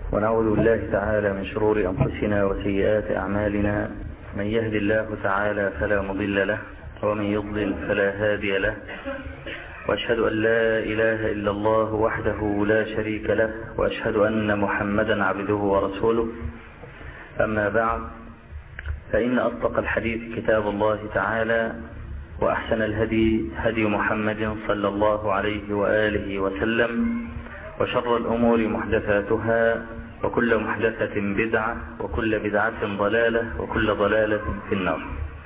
ونعوذ بالله تعالى من شرور أنفسنا وسيئات أعمالنا. من يهد الله تعالى فلا مضل له، ومن يضلل فلا هادي له. وأشهد أن لا إله إلا الله وحده لا شريك له، وأشهد أن محمدا عبده ورسوله. أما بعد، فإن أصدق الحديث كتاب الله تعالى، وأحسن الهدي هدي محمد صلى الله عليه وآله وسلم، وشر الأمور محدثاتها، وكل محدثة بدعة، وكل بدعة ضلالة، وكل ضلالة في النار.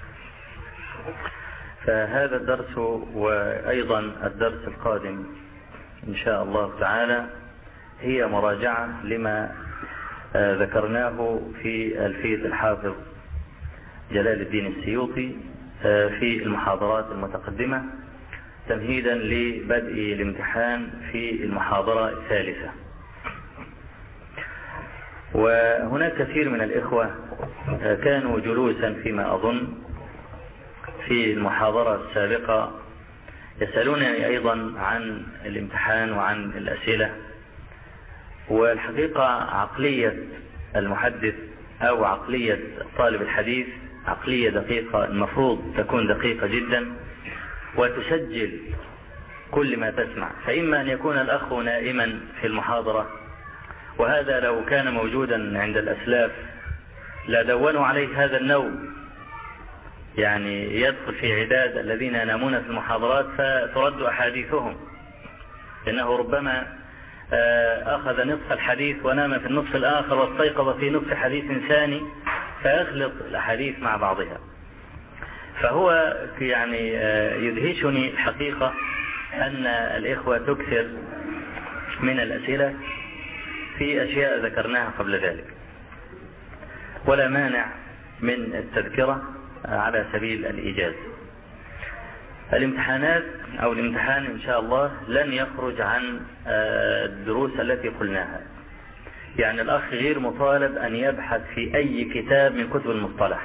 فهذا الدرس وأيضا الدرس القادم إن شاء الله تعالى هي مراجعة لما ذكرناه في ألفية الحافظ جلال الدين السيوطي في المحاضرات المتقدمة، تمهيدا لبدء الامتحان في المحاضرة الثالثة. وهناك كثير من الإخوة كانوا جلوسا فيما أظن في المحاضرة السابقة يسألونني أيضا عن الامتحان وعن الأسئلة. والحقيقة عقلية المحدث أو عقلية طالب الحديث عقلية دقيقة، المفروض تكون دقيقة جدا وتسجل كل ما تسمع. فإما أن يكون الأخ نائما في المحاضرة، وهذا لو كان موجودا عند الأسلاف لدونوا عليه هذا النوم، يعني يدخل في عداد الذين ينامون في المحاضرات فترد أحاديثهم، لأنه ربما أخذ نصف الحديث ونام في النصف الآخر واستيقظ في نصف حديث ثاني، فيخلط الأحاديث مع بعضها. فهو يعني يدهشني الحقيقة أن الإخوة تكثر من الأسئلة في أشياء ذكرناها قبل ذلك، ولا مانع من التذكرة على سبيل الإيجاز. الامتحانات أو الامتحان إن شاء الله لن يخرج عن الدروس التي قلناها، يعني الأخ غير مطالب أن يبحث في أي كتاب من كتب المصطلح،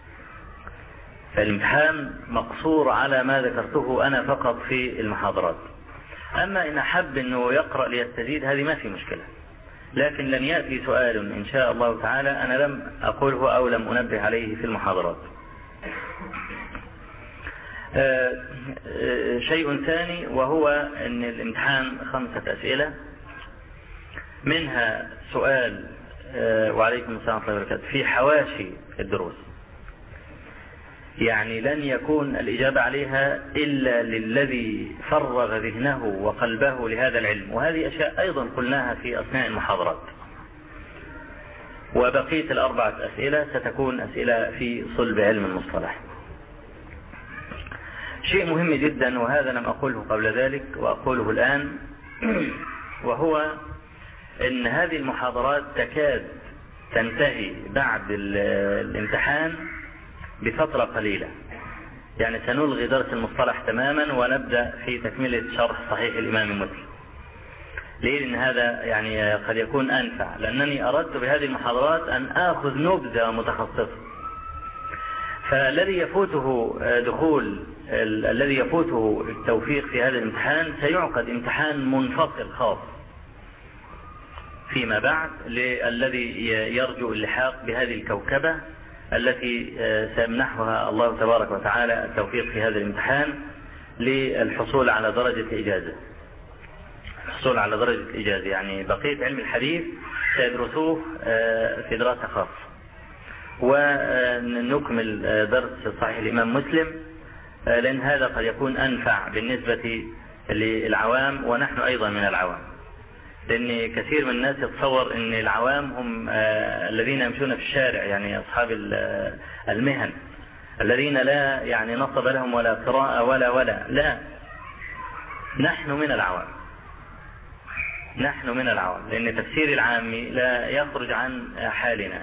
فالامتحان مقصور على ما ذكرته أنا فقط في المحاضرات. أما إن أحب أنه يقرأ ليستزيد هذه ما في مشكلة، لكن لن يأتي سؤال إن شاء الله تعالى أنا لم أقوله أو لم أنبه عليه في المحاضرات. شيء ثاني وهو أن الامتحان 5 أسئلة، منها سؤال وعليكم السلام ورحمة الله وبركاته في حواشي الدروس، يعني لن يكون الإجابة عليها إلا للذي فرغ ذهنه وقلبه لهذا العلم، وهذه أشياء أيضا قلناها في أثناء المحاضرات. وبقية 4 أسئلة ستكون أسئلة في صلب علم المصطلح. شيء مهم جدا، وهذا لم أقوله قبل ذلك وأقوله الآن، وهو أن هذه المحاضرات تكاد تنتهي بعد الامتحان بفترة قليلة، يعني سنلغي درس المصطلح تماما ونبدأ في تكملة شرح صحيح الإمام مسلم. ليه؟ لأن هذا يعني قد يكون أنفع، لأنني أردت بهذه المحاضرات أن آخذ نبذة متخصصة. فالذي يفوته الذي يفوته التوفيق في هذا الامتحان سيعقد امتحان منفصل خاص فيما بعد للذي يرجو اللحاق بهذه الكوكبة التي سيمنحها الله تبارك وتعالى التوفيق في هذا الامتحان للحصول على درجة إجازة. الحصول على درجة إجازة يعني بقية علم الحديث سيدرسوه في دراسة خاصة، ونكمل درس صحيح الإمام مسلم، لأن هذا قد يكون أنفع بالنسبة للعوام، ونحن أيضا من العوام، لأن كثير من الناس يتصور أن العوام هم الذين يمشون في الشارع، يعني أصحاب المهن الذين لا يعني نصب لهم ولا قراءة ولا لا، نحن من العوام، نحن من العوام، لأن تفسير العام لا يخرج عن حالنا.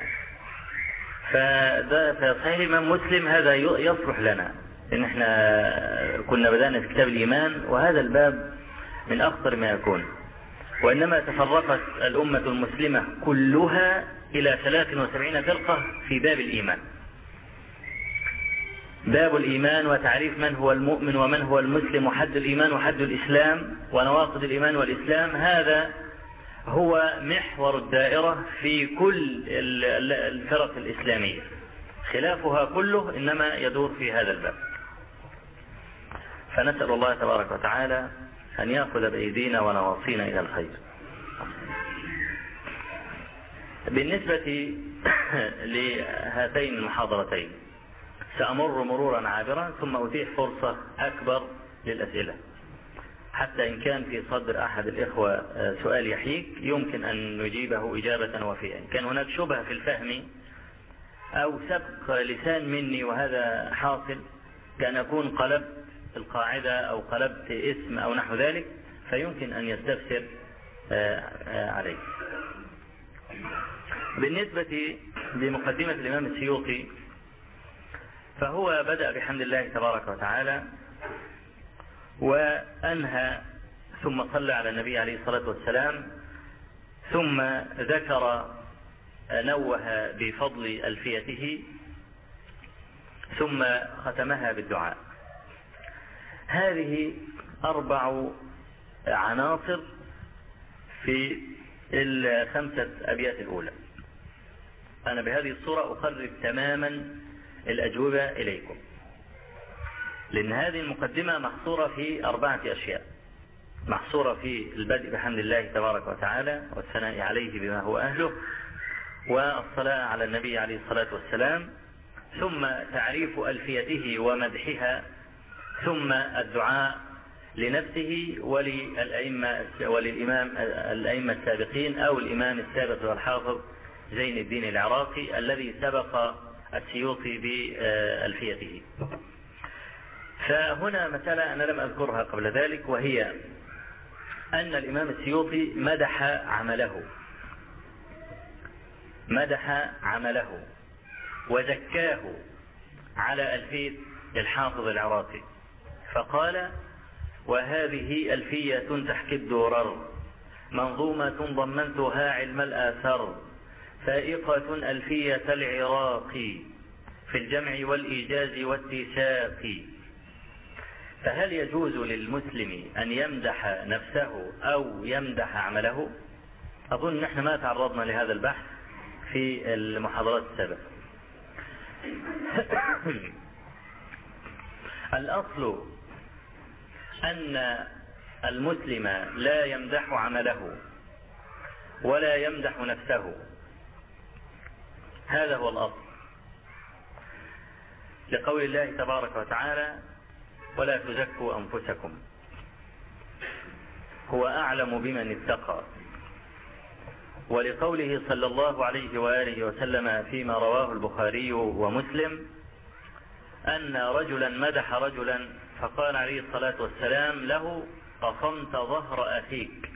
فصحيح الإمام مسلم هذا يصلح لنا، لأن احنا كنا بدأنا في كتاب الإيمان، وهذا الباب من أخطر ما يكون. وإنما تفرقت الأمة المسلمة كلها إلى 73 فرقة في باب الإيمان. باب الإيمان وتعريف من هو المؤمن ومن هو المسلم وحد الإيمان وحد الإسلام ونواقض الإيمان والإسلام، هذا هو محور الدائرة في كل الفرق الإسلامية، خلافها كله إنما يدور في هذا الباب. فنسأل الله تبارك وتعالى أن يأخذ بأيدينا ونواصينا إلى الخير. بالنسبة لهاتين المحاضرتين سأمر مرورا عابرا ثم أتيح فرصة أكبر للأسئلة، حتى إن كان في صدر أحد الإخوة سؤال يحيك يمكن أن نجيبه إجابة وفية. إن كان هناك شبهة في الفهم أو سبق لسان مني وهذا حاصل، كان أكون قلبت القاعدة أو قلبت اسم أو نحو ذلك، فيمكن أن يستفسر عليه. بالنسبة لمقدمة الإمام السيوطي فهو بدأ بحمد الله تبارك وتعالى وأنهى ثم صلى على النبي عليه الصلاة والسلام، ثم ذكر نوه بفضل ألفيته، ثم ختمها بالدعاء. هذه 4 عناصر في ال5 أبيات الأولى. أنا بهذه الصورة أقرب تماما الأجوبة إليكم، لأن هذه المقدمة محصورة في 4 أشياء، محصورة في البدء بحمد الله تبارك وتعالى والثناء عليه بما هو أهله، والصلاة على النبي عليه الصلاة والسلام، ثم تعريف ألفيته ومدحها، ثم الدعاء لنفسه وللأئمة السابقين أو الإمام السابق والحافظ زين الدين العراقي الذي سبق السيوطي بألفيته. فهنا مسألة أنا لم أذكرها قبل ذلك، وهي أن الإمام السيوطي مدح عمله وزكاه على ألفية الحافظ العراقي، فقال: وهذه ألفية تحكي الدرر، منظومة ضمنتها علم الآثار، فائقة ألفية العراق في الجمع والإيجاز والتساق. فهل يجوز للمسلم أن يمدح نفسه أو يمدح عمله؟ أظن نحن ما تعرضنا لهذا البحث في المحاضرات السابقة. الأصل أن المسلم لا يمدح عمله ولا يمدح نفسه، هذا هو الأصل، لقول الله تبارك وتعالى: ولا تزكوا أنفسكم هو أعلم بمن اتقى، ولقوله صلى الله عليه وآله وسلم فيما رواه البخاري ومسلم أن رجلا مدح رجلا فقال عليه الصلاة والسلام له: قصمت ظهر أخيك.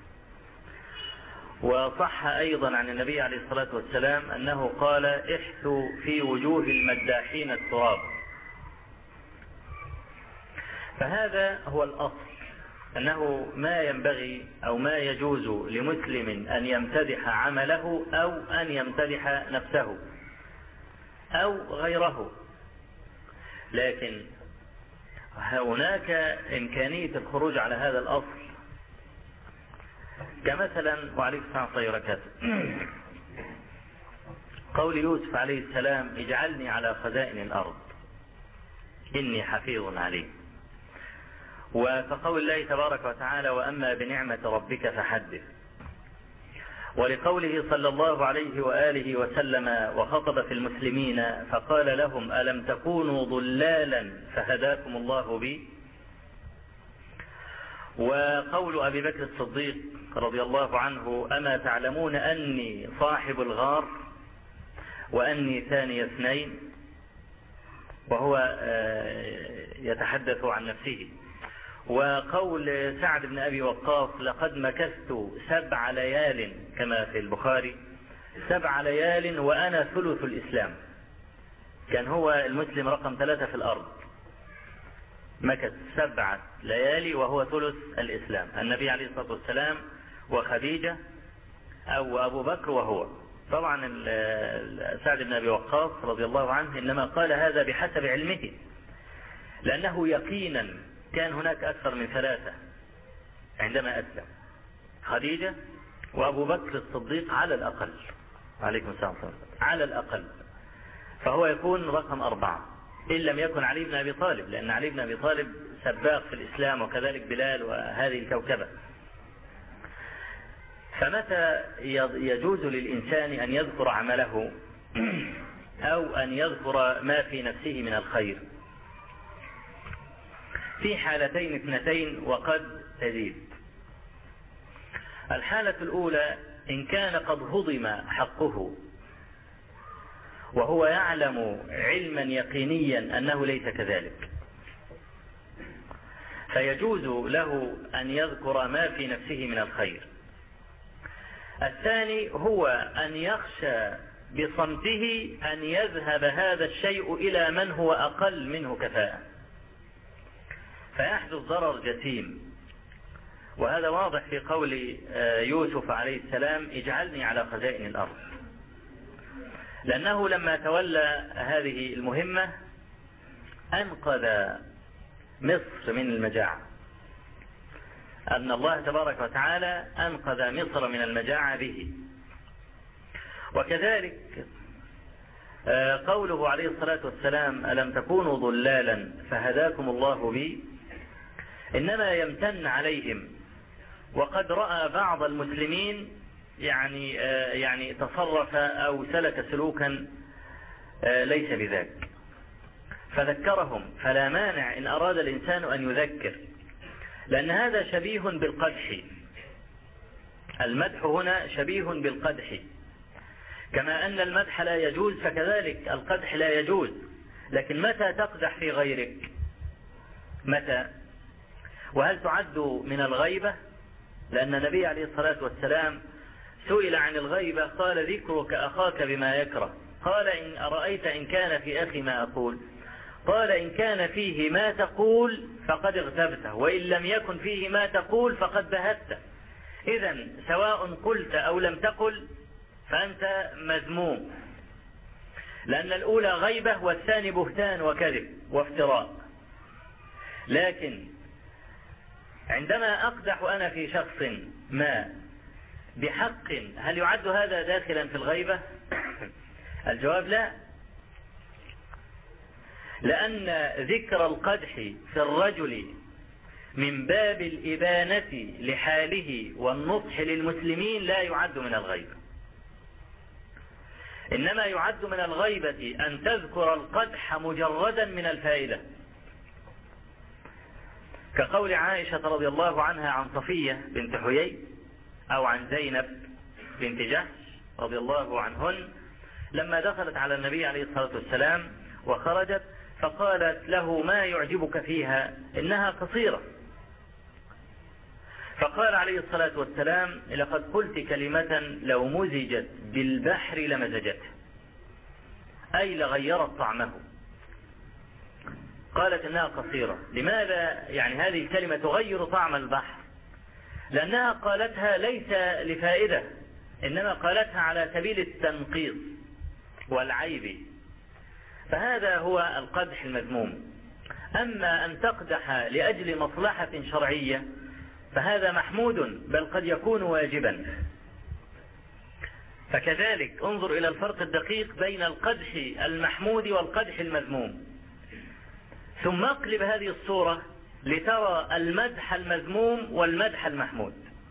وصح أيضا عن النبي عليه الصلاة والسلام أنه قال: احثوا في وجوه المداحين التراب. فهذا هو الأصل، أنه ما ينبغي أو ما يجوز لمسلم أن يمتدح عمله أو أن يمتدح نفسه أو غيره، لكن هناك إمكانية الخروج على هذا الأصل، كمثلا وعليكم السلام وبركاته قول يوسف عليه السلام: اجعلني على خزائن الأرض إني حفيظ عليم. وكقول الله تبارك وتعالى: وأما بنعمة ربك فحدث. ولقوله صلى الله عليه وآله وسلم وخطب في المسلمين فقال لهم: ألم تكونوا ضلالا فهداكم الله بي. وقول أبي بكر الصديق رضي الله عنه: أما تعلمون أني صاحب الغار وأني ثاني اثنين، وهو يتحدث عن نفسه. وقول سعد بن أبي وقاص: لقد مكثت 7 ليال كما في البخاري، 7 ليال وأنا ثلث الإسلام. كان هو المسلم رقم 3 في الأرض، مكث 7 ليالي وهو ثلث الإسلام. النبي عليه الصلاة والسلام وخديجة أو أبو بكر وهو. طبعا سعد بن أبي وقاص رضي الله عنه إنما قال هذا بحسب علمه، لأنه يقينا كان هناك أكثر من 3 عندما أسلم: خديجة وأبو بكر الصديق على الأقل، عليكم السلام على الأقل، فهو يكون رقم 4 إن لم يكن علي بن أبي طالب، لأن علي بن أبي طالب سباق في الإسلام، وكذلك بلال وهذه الكوكبة. فمتى يجوز للإنسان أن يذكر عمله أو أن يذكر ما في نفسه من الخير؟ في حالتين اثنتين وقد تزيد. الحالة الأولى إن كان قد هضم حقه وهو يعلم علما يقينيا أنه ليس كذلك، فيجوز له أن يذكر ما في نفسه من الخير. الثاني هو أن يخشى بصمته أن يذهب هذا الشيء إلى من هو أقل منه كفاءة، فيحدث ضرر جسيم. وهذا واضح في قول يوسف عليه السلام: اجعلني على خزائن الأرض، لأنه لما تولى هذه المهمة أنقذ مصر من المجاعة، أن الله تبارك وتعالى أنقذ مصر من المجاعة به. وكذلك قوله عليه الصلاة والسلام: ألم تكونوا ضلالا فهداكم الله بي، إنما يمتن عليهم وقد رأى بعض المسلمين يعني تصرف أو سلك سلوكا ليس بذاك، فذكرهم. فلا مانع إن أراد الإنسان أن يذكر، لأن هذا شبيه بالقدح. المدح هنا شبيه بالقدح، كما أن المدح لا يجوز فكذلك القدح لا يجوز. لكن متى تقدح في غيرك؟ متى؟ وهل تعد من الغيبة؟ لأن النبي عليه الصلاة والسلام سئل عن الغيبة قال: ذكرك أخاك بما يكره. قال: إن أرأيت إن كان في أخي ما أقول؟ قال: إن كان فيه ما تقول فقد اغتبته، وإن لم يكن فيه ما تقول فقد بهته. إذن سواء قلت أو لم تقل فأنت مذموم، لأن الأولى غيبة والثاني بهتان وكذب وافتراء. لكن عندما أقدح أنا في شخص ما بحق، هل يعد هذا داخلا في الغيبة؟ الجواب لا، لأن ذكر القدح في الرجل من باب الإبانة لحاله والنصح للمسلمين لا يعد من الغيبة. إنما يعد من الغيبة أن تذكر القدح مجردا من الفائدة، كقول عائشة رضي الله عنها عن صفية بنت حيي أو عن زينب بنت جحش رضي الله عنهن لما دخلت على النبي عليه الصلاة والسلام وخرجت، فقالت له: ما يعجبك فيها؟ إنها قصيرة. فقال عليه الصلاة والسلام: لقد قلت كلمة لو مزجت بالبحر لمزجته، أي لغيرت طعمه. قالت إنها قصيرة. لماذا يعني هذه الكلمة تغير طعم البحر؟ لأنها قالتها ليس لفائدة، إنما قالتها على سبيل التنقيص والعيب، فهذا هو القدح المذموم. أما أن تقدح لأجل مصلحة شرعية فهذا محمود، بل قد يكون واجبا. فكذلك انظر إلى الفرق الدقيق بين القدح المحمود والقدح المذموم، ثم اقلب هذه الصورة لترى المدح المذموم والمدح المحمود.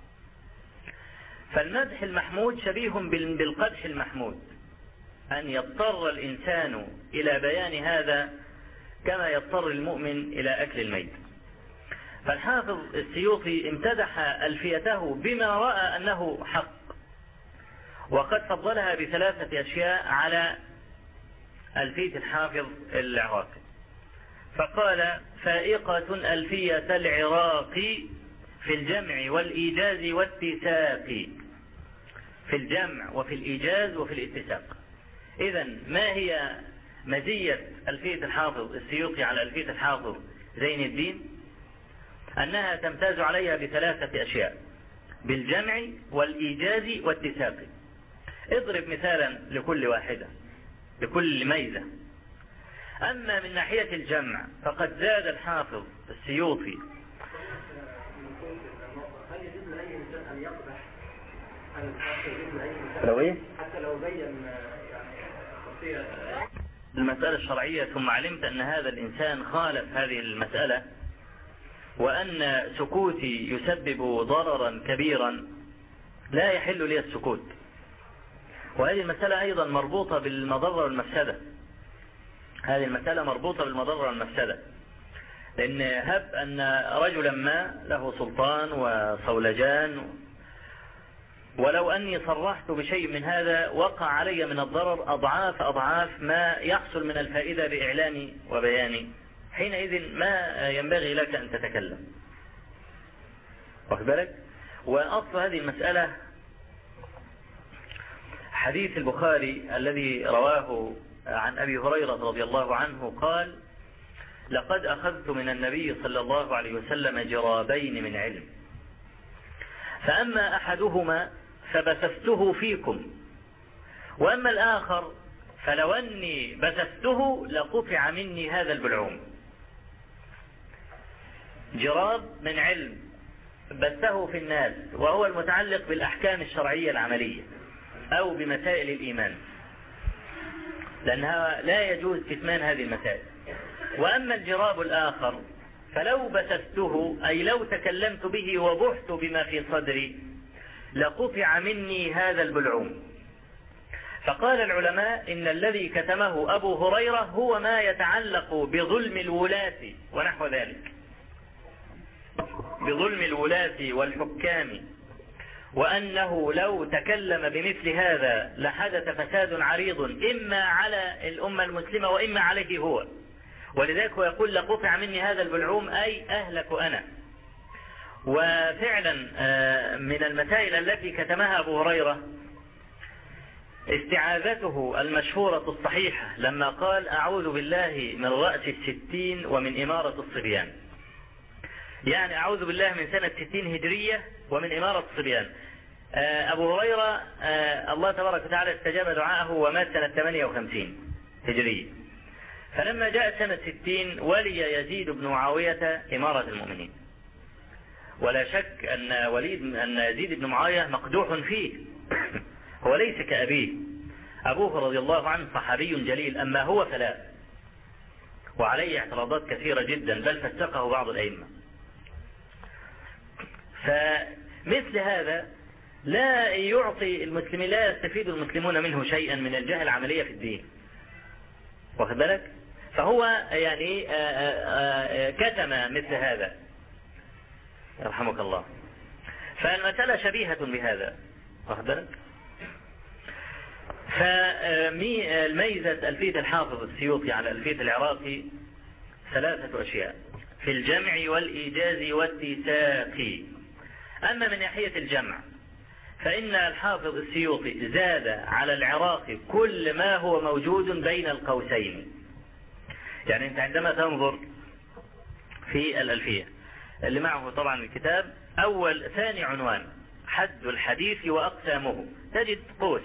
فالمدح المحمود شبيه بالقدح المحمود، أن يضطر الإنسان إلى بيان هذا كما يضطر المؤمن إلى أكل الميت. فالحافظ السيوطي امتدح ألفيته بما رأى أنه حق، وقد فضلها ب3 أشياء على ألفية الحافظ العراقي. فقال: فائقة ألفية العراقي في الجمع والإيجاز والاتساق. في الجمع وفي الإيجاز وفي الاتساق. إذن ما هي مزية ألفية الحافظ السيوطي على ألفية الحافظ زين الدين؟ أنها تمتاز عليها ب3 أشياء: بالجمع والإيجاز والاتساق. اضرب مثالا لكل واحدة، لكل ميزة. أما من ناحية الجمع فقد زاد الحافظ السيوطي. لو ايه؟ حتى لو بين يعني المسألة الشرعية ثم علمت أن هذا الإنسان خالف هذه المسألة وأن سكوتي يسبب ضررا كبيرا، لا يحل لي السكوت. وهذه المسألة أيضا مربوطة بالمضرة والمفسدة. هذه المسألة مربوطة بالمضرة والمفسدة، لأن هب أن رجلا ما له سلطان وصولجان، ولو أني صرحت بشيء من هذا وقع علي من الضرر أضعاف أضعاف ما يحصل من الفائدة بإعلاني وبياني، حينئذ ما ينبغي لك أن تتكلم. واخد بالك؟ وأصل هذه المسألة حديث البخاري الذي رواه عن أبي هريرة رضي الله عنه قال: لقد أخذت من النبي صلى الله عليه وسلم جرابين من علم، فأما أحدهما فبثثته فيكم، وأما الآخر فلو أني بثثته لقطع مني هذا البلعوم. جراب من علم بثه في الناس، وهو المتعلق بالأحكام الشرعية العملية أو بمسائل الإيمان، لأنها لا يجوز كتمان هذه المسائل. وأما الجراب الآخر فلو بثثته، أي لو تكلمت به وبحت بما في صدري، لقطع مني هذا البلعوم. فقال العلماء إن الذي كتمه أبو هريرة هو ما يتعلق بظلم الولاة ونحو ذلك، بظلم الولاة والحكام، وأنه لو تكلم بمثل هذا لحدث فساد عريض إما على الأمة المسلمة وإما عليه هو. ولذلك هو يقول: لقطع مني هذا البلعوم، أي أهلك أنا. وفعلا من المسائل التي كتمها أبو هريرة استعاذته المشهورة الصحيحة لما قال: أعوذ بالله من رأس 60 ومن إمارة الصبيان. يعني أعوذ بالله من سنة 60 هجرية ومن إمارة الصبيان. أبو هريرة الله تبارك وتعالى استجاب دعاءه ومات سنة 58 هجرية. فلما جاء سنة 60 ولي يزيد بن معاوية إمارة المؤمنين، ولا شك أن يزيد بن معاوية مقدوح فيه هو ليس كأبيه. أبوه رضي الله عنه صحابي جليل، أما هو فلا، وعليه اعتراضات كثيرة جدا، بل فسقه بعض الأئمة. فمثل هذا لا يعطي المسلمين، لا يستفيد المسلمون منه شيئا من الجهل العملية في الدين. واخد بالك؟ فهو يعني كتم مثل هذا، يرحمك الله. فالمسألة شبيهة بهذا. واخد بالك؟ فالميزة ألفية الحافظ السيوطي على ألفية العراقي 3 أشياء: في الجمع والإيجاز والاتساق. أما من ناحية الجمع فإن الحافظ السيوطي زاد على العراقي كل ما هو موجود بين القوسين. يعني أنت عندما تنظر في الألفية اللي معه طبعا الكتاب، ثاني عنوان حد الحديث وأقسامه، تجد قوس،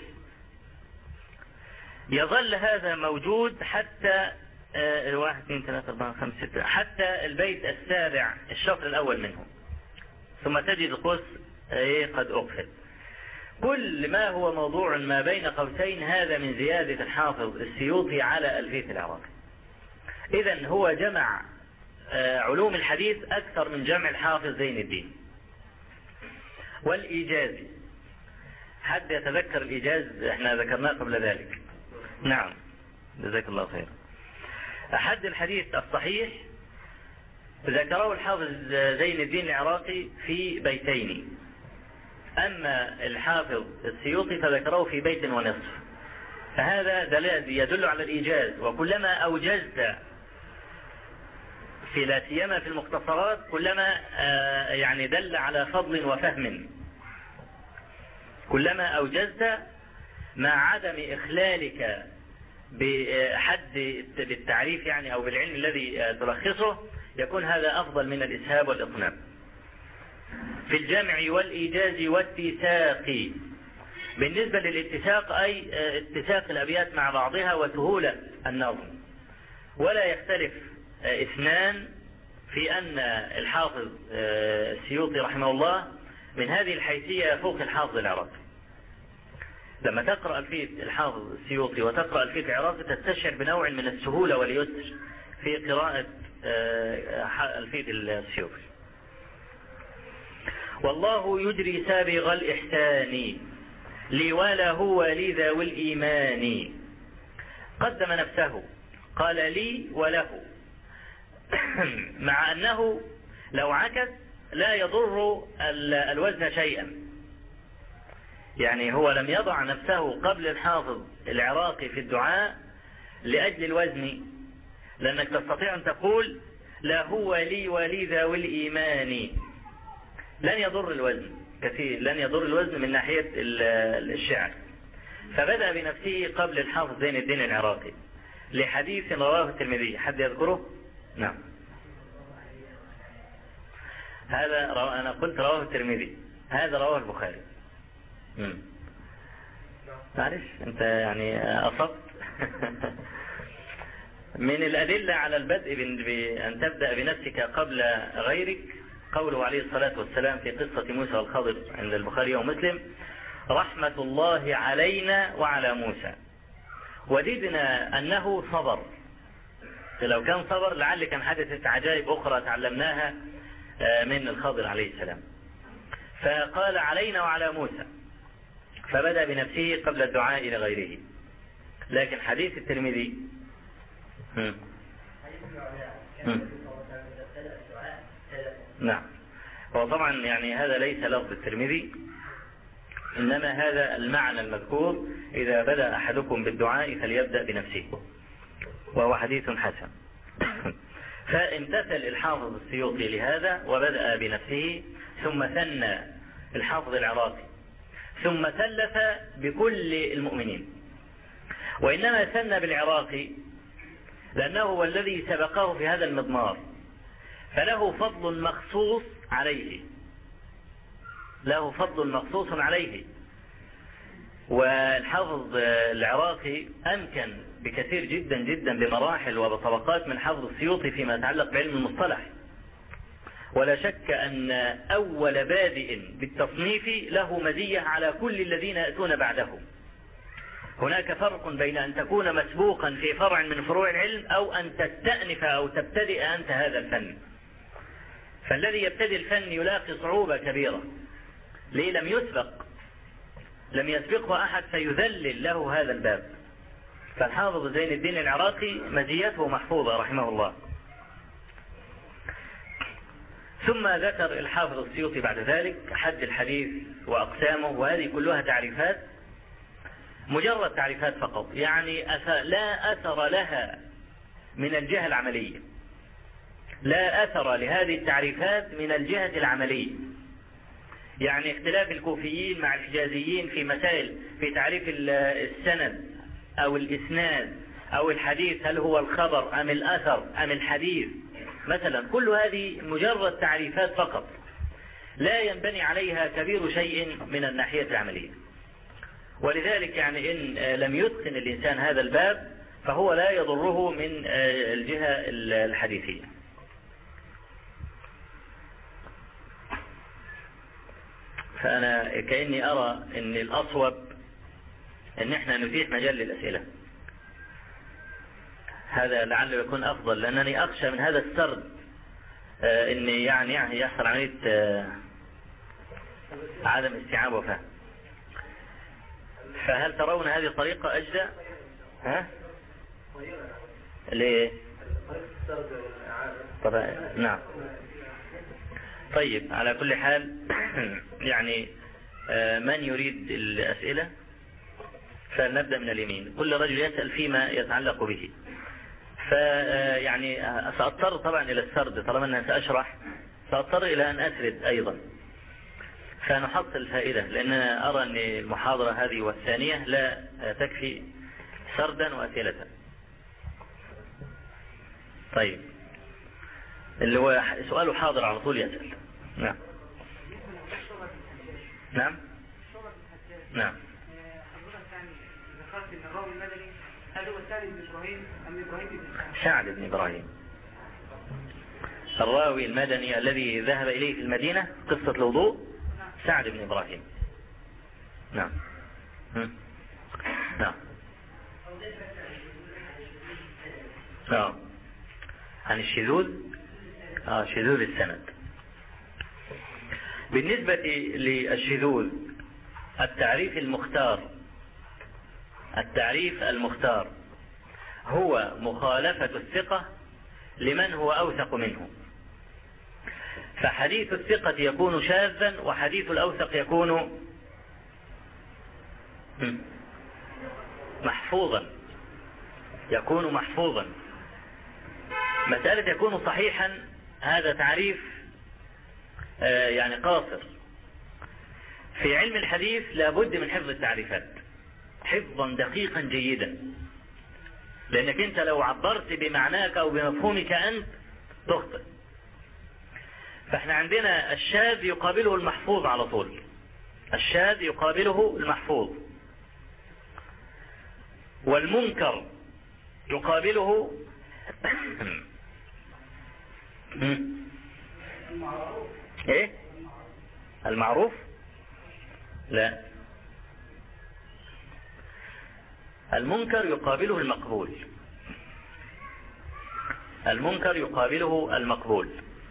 يظل هذا موجود حتى 1 2 3 4 5 6 حتى البيت السابع الشطر الأول منه، ثم تجد قوس قد أقفل. كل ما هو موضوع ما بين قوسين هذا من زيادة الحافظ السيوطي على ألفية العراقي. إذن هو جمع علوم الحديث أكثر من جمع الحافظ زين الدين. والإيجاز، حد يتذكر الإيجاز؟ احنا ذكرناه قبل ذلك. نعم، جزاك الله خير. حد الحديث الصحيح ذكره الحافظ زين الدين العراقي في بيتين، أما الحافظ السيوطي فذكره في بيت ونصف. فهذا دليل يدل على الإيجاز. وكلما أوجزت في لا سيما في المختصرات كلما يعني دل على فضل وفهم. كلما أوجزت مع عدم إخلالك بحد بالتعريف يعني أو بالعلم الذي تلخصه، يكون هذا أفضل من الإسهاب والإطناب. في الجمع والإيجاز والاتساق. بالنسبة للاتساق أي اتساق الأبيات مع بعضها وسهولة النظم. ولا يختلف اثنان في أن الحافظ السيوطي رحمه الله من هذه الحيثية فوق الحافظ العراقي. لما تقرأ ألفية الحافظ السيوطي وتقرأ ألفية العراقي تستشعر بنوع من السهولة واليسر في قراءة ألفية السيوطي. والله يجري سابغ الإحسان لي وله ولي ذوي الإيمان. قدم نفسه قال لي وله، مع أنه لو عكس لا يضر الوزن شيئا. يعني هو لم يضع نفسه قبل الحافظ العراقي في الدعاء لأجل الوزن، لأنك تستطيع أن تقول لا هو لي ولي ذوي الإيمان، لن يضر الوزن كثير، لن يضر الوزن من ناحية الشعر. فبدأ بنفسه قبل الحافظ زين الدين العراقي لحديث رواه الترمذي. حد يذكره؟ نعم. هذا أنا قلت رواه الترمذي، هذا رواه البخاري. معلش أنت يعني أصبت. من الأدلة على البدء بأن تبدأ بنفسك قبل غيرك قوله عليه الصلاة والسلام في قصة موسى والخضر عند البخاري ومسلم: رحمة الله علينا وعلى موسى. وجدنا أنه صبر، لو كان صبر لعل كان حدثت عجائب أخرى تعلمناها من الخضر عليه السلام. فقال علينا وعلى موسى، فبدأ بنفسه قبل الدعاء إلى غيره. لكن حديث الترمذي نعم، هو طبعا يعني هذا ليس لفظ الترمذي، إنما هذا المعنى المذكور: إذا بدأ أحدكم بالدعاء فليبدأ بنفسه، وهو حديث حسن. فامتثل الحافظ السيوطي لهذا وبدأ بنفسه، ثم ثنى الحافظ العراقي، ثم ثلث بكل المؤمنين. وإنما ثنى بالعراقي لأنه هو الذي سبقه في هذا المضمار، فله فضل مخصوص عليه، له فضل مخصوص عليه. والحافظ العراقي أمكن بكثير جدا جدا بمراحل وبطبقات من حافظ السيوطي فيما يتعلق بعلم المصطلح. ولا شك أن أول بادئ بالتصنيف له مزية على كل الذين يأتون بعده. هناك فرق بين أن تكون مسبوقا في فرع من فروع العلم أو أن تستأنف أو تبتدئ أنت هذا الفن. فالذي يبتدئ الفن يلاقي صعوبة كبيرة، ليه؟ لم يسبقه أحد فيذلل له هذا الباب. فالحافظ زين الدين العراقي مزيته محفوظة رحمه الله. ثم ذكر الحافظ السيوطي بعد ذلك حد الحديث وأقسامه، وهذه كلها تعريفات، مجرد تعريفات فقط، يعني لا أثر لها من الجهة العملية، لا أثر لهذه التعريفات من الجهة العملية. يعني اختلاف الكوفيين مع الحجازيين في مسائل في تعريف السند أو الإسناد أو الحديث، هل هو الخبر أم الأثر أم الحديث مثلا، كل هذه مجرد تعريفات فقط، لا ينبني عليها كبير شيء من الناحية العملية. ولذلك يعني إن لم يتقن الإنسان هذا الباب فهو لا يضره من الجهة الحديثية. فأنا كأني أرى أن الأصوب أن احنا نتيح مجال للأسئلة، هذا لعله يكون أفضل، لأنني أخشى من هذا السرد أن يعني يحصل عملية عدم استيعاب وفهم. فهل ترون هذه الطريقة أجدى؟ ها؟ ليه؟ طبعا نعم. طيب على كل حال يعني من يريد الأسئلة فلنبدأ من اليمين، كل رجل يسأل فيما يتعلق به. فيعني سأضطر طبعا إلى السرد، طالما أنها سأشرح سأضطر إلى أن أسرد أيضا، فنحصل فائدة، لأن أرى أن المحاضرة هذه والثانية لا تكفي سردا وأسئلة. طيب اللي هو سؤاله حاضر على طول يسأل. نعم نعم نعم. ذكرت ان الراوي المدني هل هو سعد بن ابراهيم ام ابراهيم بن سعد بن ابراهيم؟ الراوي المدني الذي ذهب اليه في المدينة قصة الوضوء سعد بن ابراهيم. نعم. نعم. عن الشذوذ. شذوذ السند. بالنسبة للشذوذ التعريف المختار هو مخالفة الثقة لمن هو أوثق منه. فحديث الثقة يكون شاذا وحديث الأوثق يكون محفوظا. مسألة يكون صحيحا هذا تعريف يعني قاصر. في علم الحديث لابد من حفظ التعريفات حفظا دقيقا جيدا، لأنك أنت لو عبرت بمعناك أو بمفهومك أنت تخطئ. فاحنا عندنا الشاذ يقابله المحفوظ على طول، الشاذ يقابله المحفوظ، والمنكر يقابله ايه المعروف. لا، المنكر يقابله المقبول.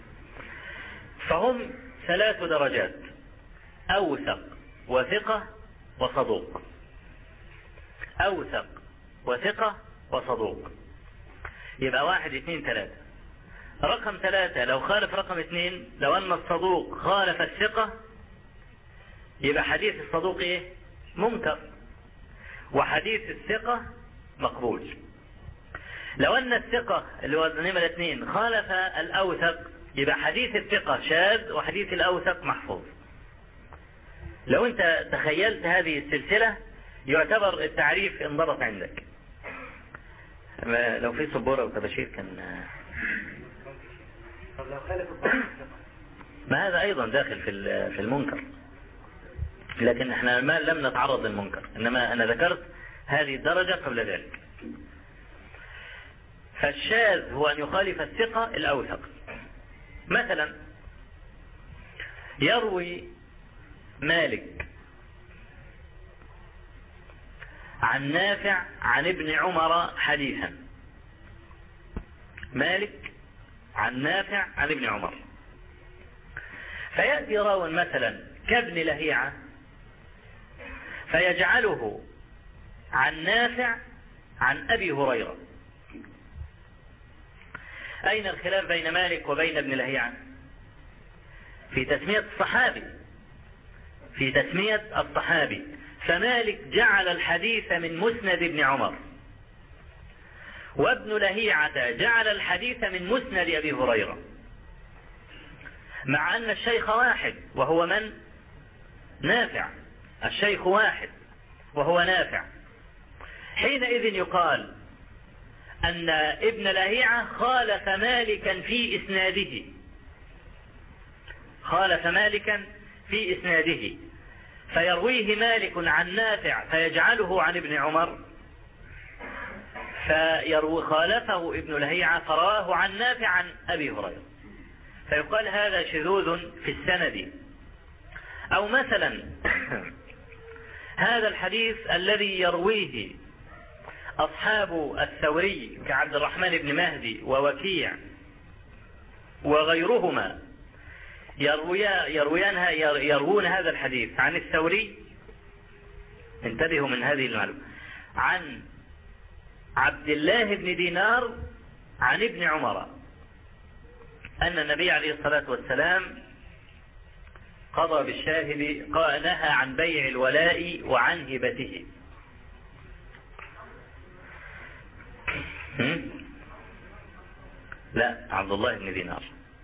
فهم 3 درجات: أوثق وثقة وصدوق. أوثق وثقة وصدوق. يبقى 1 2 3. رقم 3 لو خالف رقم 2، لو أن الصدوق خالف الثقة يبقى حديث الصدوق ايه؟ منكر، وحديث الثقة مقبول. لو أن الثقة اللي هو نمرة 2 خالف الأوثق يبقى حديث الثقة شاذ وحديث الأوثق محفوظ. لو أنت تخيلت هذه السلسلة يعتبر التعريف انضبط عندك. لو في سبورة وتباشير كان ما هذا أيضا داخل في المنكر، لكن احنا ما لم نتعرض للمنكر، إنما أنا ذكرت هذه الدرجة قبل ذلك. فالشاذ هو أن يخالف الثقة الأوثق. مثلا يروي مالك عن نافع عن ابن عمر حديثا، مالك عن نافع عن ابن عمر، فيأتي راو مثلا كابن لهيعة فيجعله عن نافع عن أبي هريرة. أين الخلاف بين مالك وبين ابن لهيعة؟ في تسمية الصحابي. فمالك جعل الحديث من مسند ابن عمر، وابن لهيعة جعل الحديث من مسند أبي هريرة، مع أن الشيخ واحد وهو من؟ نافع. الشيخ واحد وهو نافع. حينئذ يقال أن ابن لهيعة خالف مالكا في إسناده، فيرويه مالك عن نافع فيجعله عن ابن عمر، خالفه ابن لهيعة فرواه عن نافع عن أبي هريرة، فيقال هذا شذوذ في السند. أو مثلا هذا الحديث الذي يرويه أصحاب الثوري كعبد الرحمن بن مهدي ووكيع وغيرهما يروون هذا الحديث عن الثوري، انتبهوا من هذه المعلومة، عن عبد الله بن دينار عن ابن عمر أن النبي عليه الصلاة والسلام قضى بالشاهد، نهى عن بيع الولاء وعن هبته. لا، عبد الله بن دينار.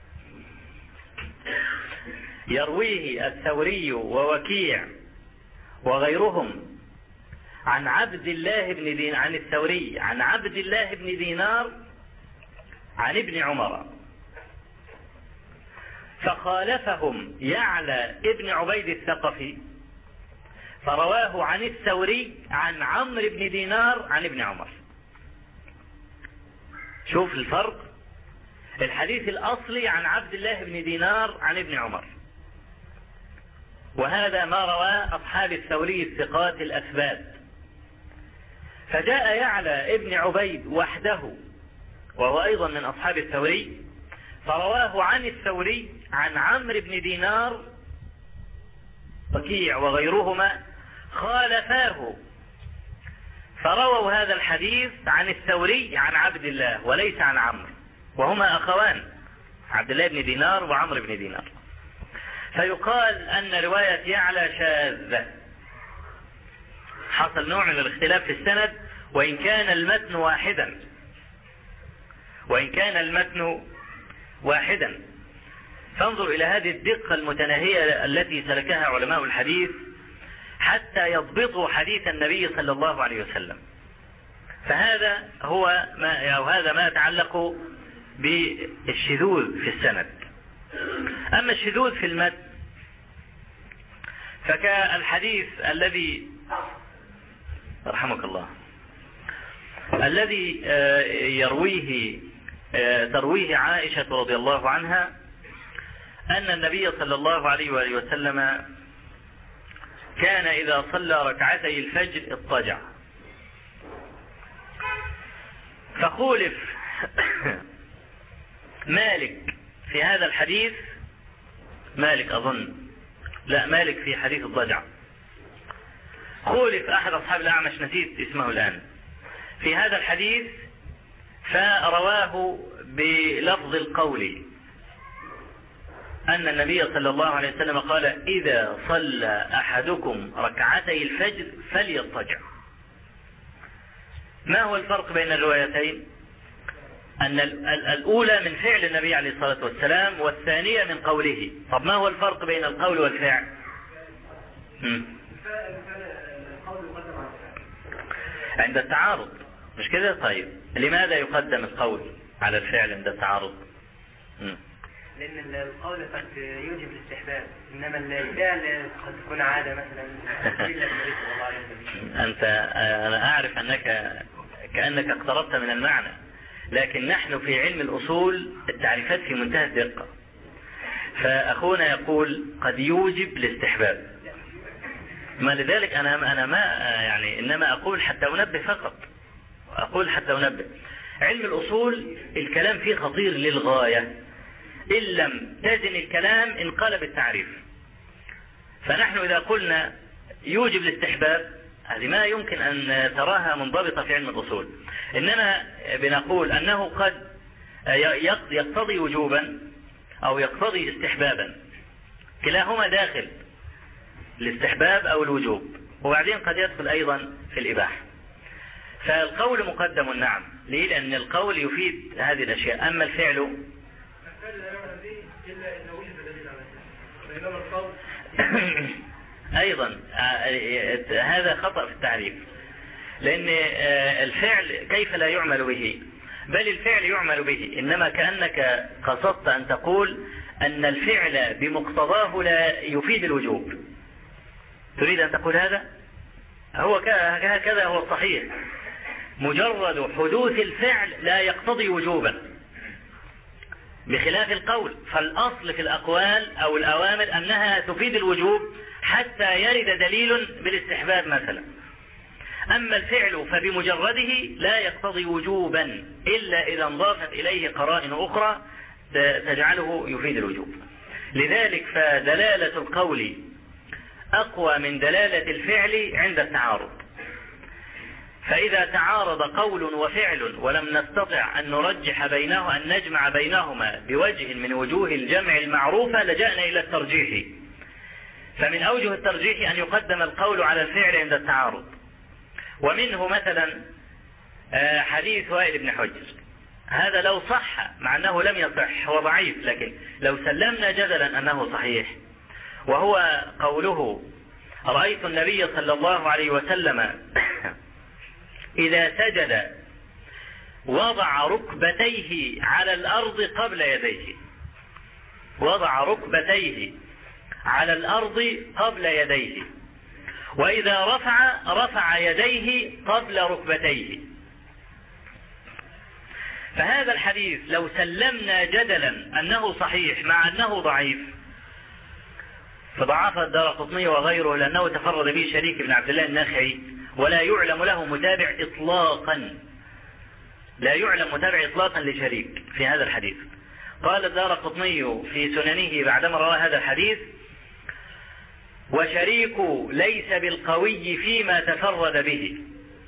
يرويه الثوري ووكيع وغيرهم عن عبد الله بن دينار عن الثوري عن عبد الله بن دينار عن ابن عمر، فخالفهم يعلى ابن عبيد الثقفي فرواه عن الثوري عن عمرو بن دينار عن ابن عمر. شوف الفرق، الحديث الأصلي عن عبد الله بن دينار عن ابن عمر، وهذا ما روى أصحاب الثوري الثقات الأثبات. فجاء يعلى ابن عبيد وحده وهو أيضا من أصحاب الثوري فرواه عن الثوري عن عمرو بن دينار وكيع وغيرهما خالفاه فرووا هذا الحديث عن الثوري عن عبد الله وليس عن عمرو، وهما أخوان عبد الله بن دينار وعمرو بن دينار. فيقال أن رواية يعلى شاذة، حصل نوع من الاختلاف في السند وإن كان المتن واحدا. فانظر إلى هذه الدقة المتناهية التي سلكها علماء الحديث حتى يضبطوا حديث النبي صلى الله عليه وسلم. فهذا هو ما يتعلق بالشذوذ في السند. أما الشذوذ في المتن فكالحديث الذي رحمك الله الذي ترويه عائشة رضي الله عنها أن النبي صلى الله عليه وآله وسلم كان إذا صلى ركعتي الفجر اضطجع. فخولف مالك في هذا الحديث، مالك في حديث الضجع خولف أحد أصحاب الأعمش نسيت اسمه الآن في هذا الحديث، فرواه بلفظ القول أن النبي صلى الله عليه وسلم قال إذا صلى أحدكم ركعتي الفجر فليضطجع. ما هو الفرق بين الروايتين؟ أن الأولى من فعل النبي عليه الصلاة والسلام والثانية من قوله. طب ما هو الفرق بين القول والفعل؟ عند التعارض مش كده؟ طيب لماذا يقدم القول على الفعل عند التعارض؟ لأن القول قد يوجب الاستحباب، إنما الفعل قد تكون عادة مثلا. أنا أعرف كأنك اقتربت من المعنى، لكن نحن في علم الأصول التعريفات في منتهى الدقة. فأخونا يقول قد يوجب الاستحباب، ما لذلك أنا ما يعني إنما أقول حتى أنبه فقط، علم الأصول الكلام فيه خطير للغاية، إن لم تزن الكلام انقلب التعريف. فنحن إذا قلنا يوجب الاستحباب هذه ما يمكن أن تراها منضبطة في علم الأصول، إنما بنقول أنه قد يقتضي وجوبا أو يقتضي استحبابا، كلاهما داخل الاستحباب أو الوجوب، وبعدين قد يدخل أيضا في الإباحة. فالقول مقدم نعم، ليه؟ لأن القول يفيد هذه الأشياء. أما الفعل أيضا هذا خطأ في التعريف، لأن الفعل كيف لا يعمل به؟ بل الفعل يعمل به، إنما كأنك قصدت أن تقول أن الفعل بمقتضاه لا يفيد الوجوب. تريد أن تقول هذا؟ هكذا هو الصحيح، مجرد حدوث الفعل لا يقتضي وجوبا، بخلاف القول. فالأصل في الأقوال أو الأوامر أنها تفيد الوجوب حتى يرد دليل بالاستحباب مثلا. أما الفعل فبمجرده لا يقتضي وجوبا إلا إذا انضافت إليه قرائن أخرى تجعله يفيد الوجوب. لذلك فدلالة القول أقوى من دلالة الفعل عند التعارض. فإذا تعارض قول وفعل ولم نستطع أن نجمع بينهما بوجه من وجوه الجمع المعروفة لجأنا إلى الترجيح. فمن أوجه الترجيح أن يقدم القول على الفعل عند التعارض. ومنه مثلا حديث وائل بن حجر، هذا لو صح مع أنه لم يصح هو ضعيف، لكن لو سلمنا جدلا أنه صحيح، وهو قوله رأيت النبي صلى الله عليه وسلم إذا سجد وضع ركبتيه على الأرض قبل يديه، وضع ركبتيه على الأرض قبل يديه، وإذا رفع يديه قبل ركبتيه. فهذا الحديث لو سلمنا جدلا أنه صحيح مع أنه ضعيف، فضعف الدارقطني وغيره لأنه تفرد به شريك بن عبد الله النخعي، ولا يعلم له متابع إطلاقا، لا يعلم متابع إطلاقا لشريك في هذا الحديث. قال الدارقطني في سننه بعدما روى هذا الحديث: وشريك ليس بالقوي فيما تفرد به.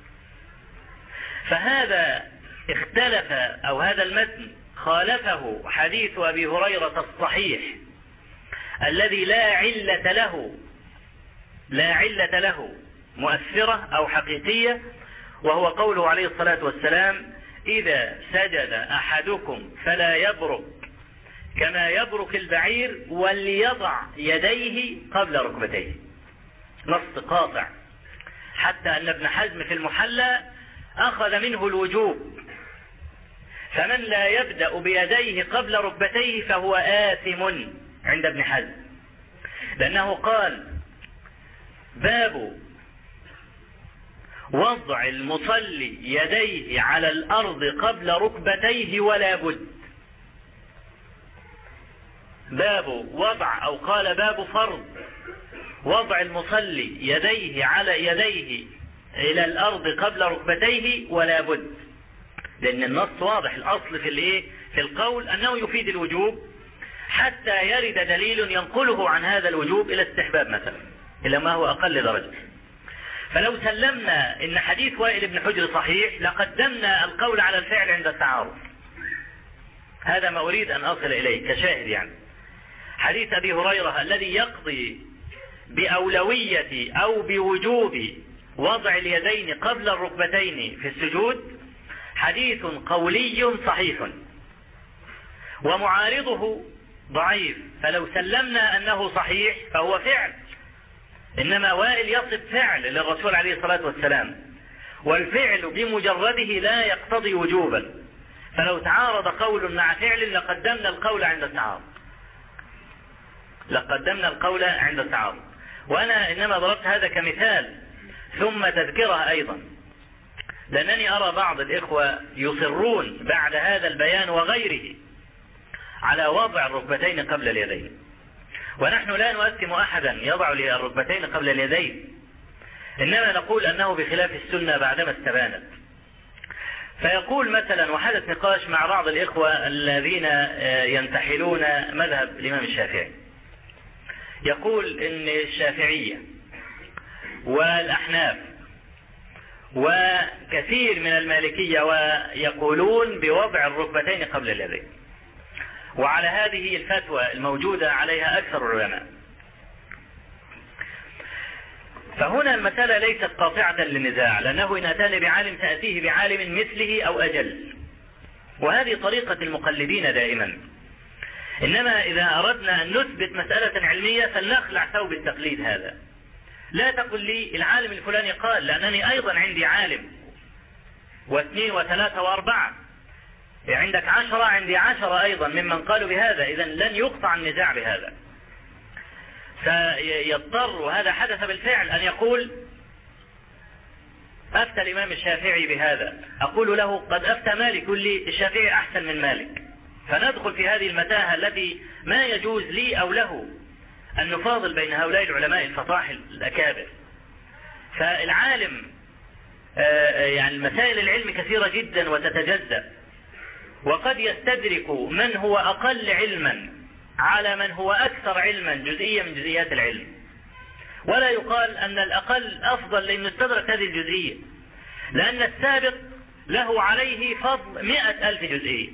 فهذا اختلف، أو هذا المتن خالفه حديث أبي هريرة الصحيح الذي لا علة له مؤثرة أو حقيقية، وهو قوله عليه الصلاة والسلام: إذا سجد أحدكم فلا يبرك كما يبرك البعير وليضع يديه قبل ركبتيه. نص قاطع، حتى أن ابن حزم في المحلى أخذ منه الوجوب، فمن لا يبدأ بيديه قبل ركبتيه فهو آثم عند ابن حزم، لأنه قال: باب وضع المصلي يديه على الأرض قبل ركبتيه ولا بد. باب وضع، أو قال باب فرض وضع المصلي يديه على يديه إلى الأرض قبل ركبتيه ولا بد، لأن النص واضح. الأصل في القول أنه يفيد الوجوب حتى يرد دليل ينقله عن هذا الوجوب إلى استحباب مثلا، إلى ما هو أقل درجة. فلو سلمنا إن حديث وائل بن حجر صحيح لقدمنا القول على الفعل عند التعارض. هذا ما أريد أن أصل إليه كشاهد. يعني حديث أبي هريرة الذي يقضي بأولوية أو بوجوب وضع اليدين قبل الركبتين في السجود حديث قولي صحيح، ومعارضه ضعيف. فلو سلمنا أنه صحيح فهو فعل، إنما وائل يصف فعل للرسول عليه الصلاة والسلام، والفعل بمجرده لا يقتضي وجوبا. فلو تعارض قول مع فعل لقدمنا القول عند التعارض. وأنا إنما ضربت هذا كمثال ثم تذكرها أيضا، لأنني أرى بعض الإخوة يصرون بعد هذا البيان وغيره على وضع الركبتين قبل اليدين، ونحن لا نؤثم أحدا يضع الركبتين قبل اليدين، إنما نقول أنه بخلاف السنة بعدما استبانت. فيقول مثلا، وحدث نقاش مع بعض الإخوة الذين ينتحلون مذهب الإمام الشافعي، يقول إن الشافعية والأحناف وكثير من المالكية ويقولون بوضع الركبتين قبل اليدين، وعلى هذه الفتوى الموجودة عليها أكثر العلماء. فهنا المسألة ليست قاطعة للنزاع، لأنه إن أتاني بعالم تأتيه بعالم مثله أو أجل، وهذه طريقة المقلدين دائما. إنما إذا أردنا أن نثبت مسألة علمية فلنخلع ثوب التقليد هذا. لا تقل لي العالم الفلاني قال، لأنني أيضا عندي عالم واثنين وثلاثة وأربعة، عندك 10، عندي 10 أيضا ممن قالوا بهذا، إذن لن يقطع النزاع بهذا. فيضطر، وهذا حدث بالفعل، أن يقول: أفتى الإمام الشافعي بهذا. أقول له: قد أفتى مالك. يقول لي: الشافعي أحسن من مالك. فندخل في هذه المتاهة التي ما يجوز لي أو له أن نفاضل بين هؤلاء العلماء الفطاحل الأكابر. فالعالم يعني مسائل العلم كثيرة جدا وتتجزأ، وقد يستدرك من هو أقل علما على من هو أكثر علما جزئية من جزئيات العلم، ولا يقال أن الأقل أفضل لأنه استدرك هذه الجزئية، لأن السابق له عليه فضل 100,000 جزئية.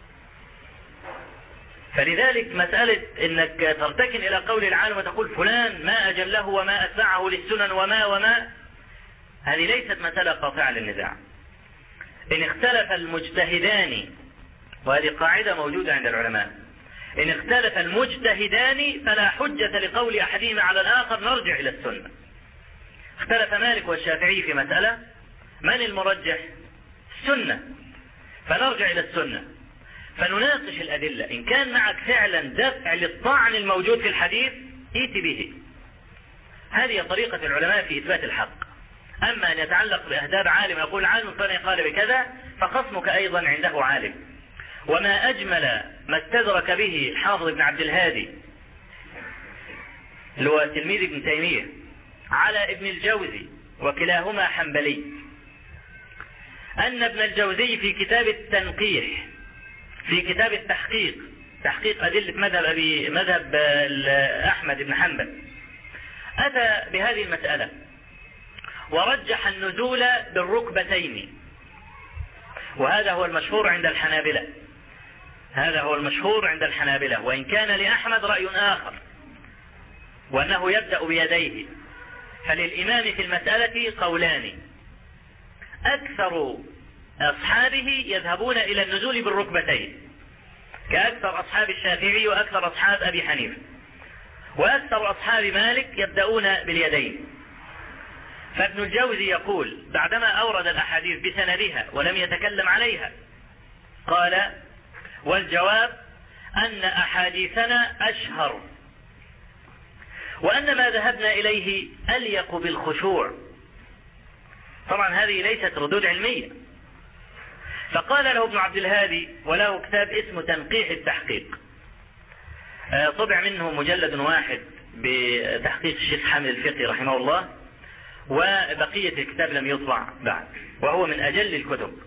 فلذلك مسألة أنك ترتكن إلى قول العالم وتقول فلان ما أجله وما أتبعه للسنن وما هذه ليست مسألة قاطعة للنزاع. إن اختلف المجتهدان، وهذه قاعدة موجودة عند العلماء، إن اختلف المجتهدان فلا حجة لقول أحدهما على الآخر، نرجع إلى السنة. اختلف مالك والشافعي في مسألة، من المرجح؟ السنة، فنرجع إلى السنة فنناقش الأدلة. إن كان معك فعلا دفع للطعن الموجود في الحديث ائت به. هذه طريقة العلماء في إثبات الحق. أما أن يتعلق بأهداب عالم يقول عالم فلان قال بكذا، فخصمك أيضا عنده عالم. وما أجمل ما استدرك به الحافظ ابن عبد الهادي اللي هو تلميذ ابن تيمية، على ابن الجوزي وكلاهما حنبلي، أن ابن الجوزي في كتاب التنقيح في كتاب التحقيق، تحقيق أدلة مذهب أحمد بن حنبل، أتى بهذه المسألة ورجح النزول بالركبتين، وهذا هو المشهور عند الحنابلة، هذا هو المشهور عند الحنابلة، وإن كان لأحمد رأي آخر وأنه يبدأ بيديه. فللإمام في المسألة قولان، أكثر أصحابه يذهبون إلى النزول بالركبتين كأكثر أصحاب الشافعي وأكثر أصحاب أبي حنيفة، وأكثر أصحاب مالك يبدأون باليدين. فابن الجوزي يقول بعدما أورد الأحاديث بسندها ولم يتكلم عليها، قال: والجواب أن أحاديثنا أشهر، وأن ما ذهبنا إليه أليق بالخشوع. طبعا هذه ليست ردود علمية. فقال له ابن عبد الهادي، وله كتاب اسمه تنقيح التحقيق، طبع منه مجلد واحد بتحقيق الشيخ حامد الفقي رحمه الله، وبقية الكتاب لم يطبع بعد، وهو من أجل الكتب.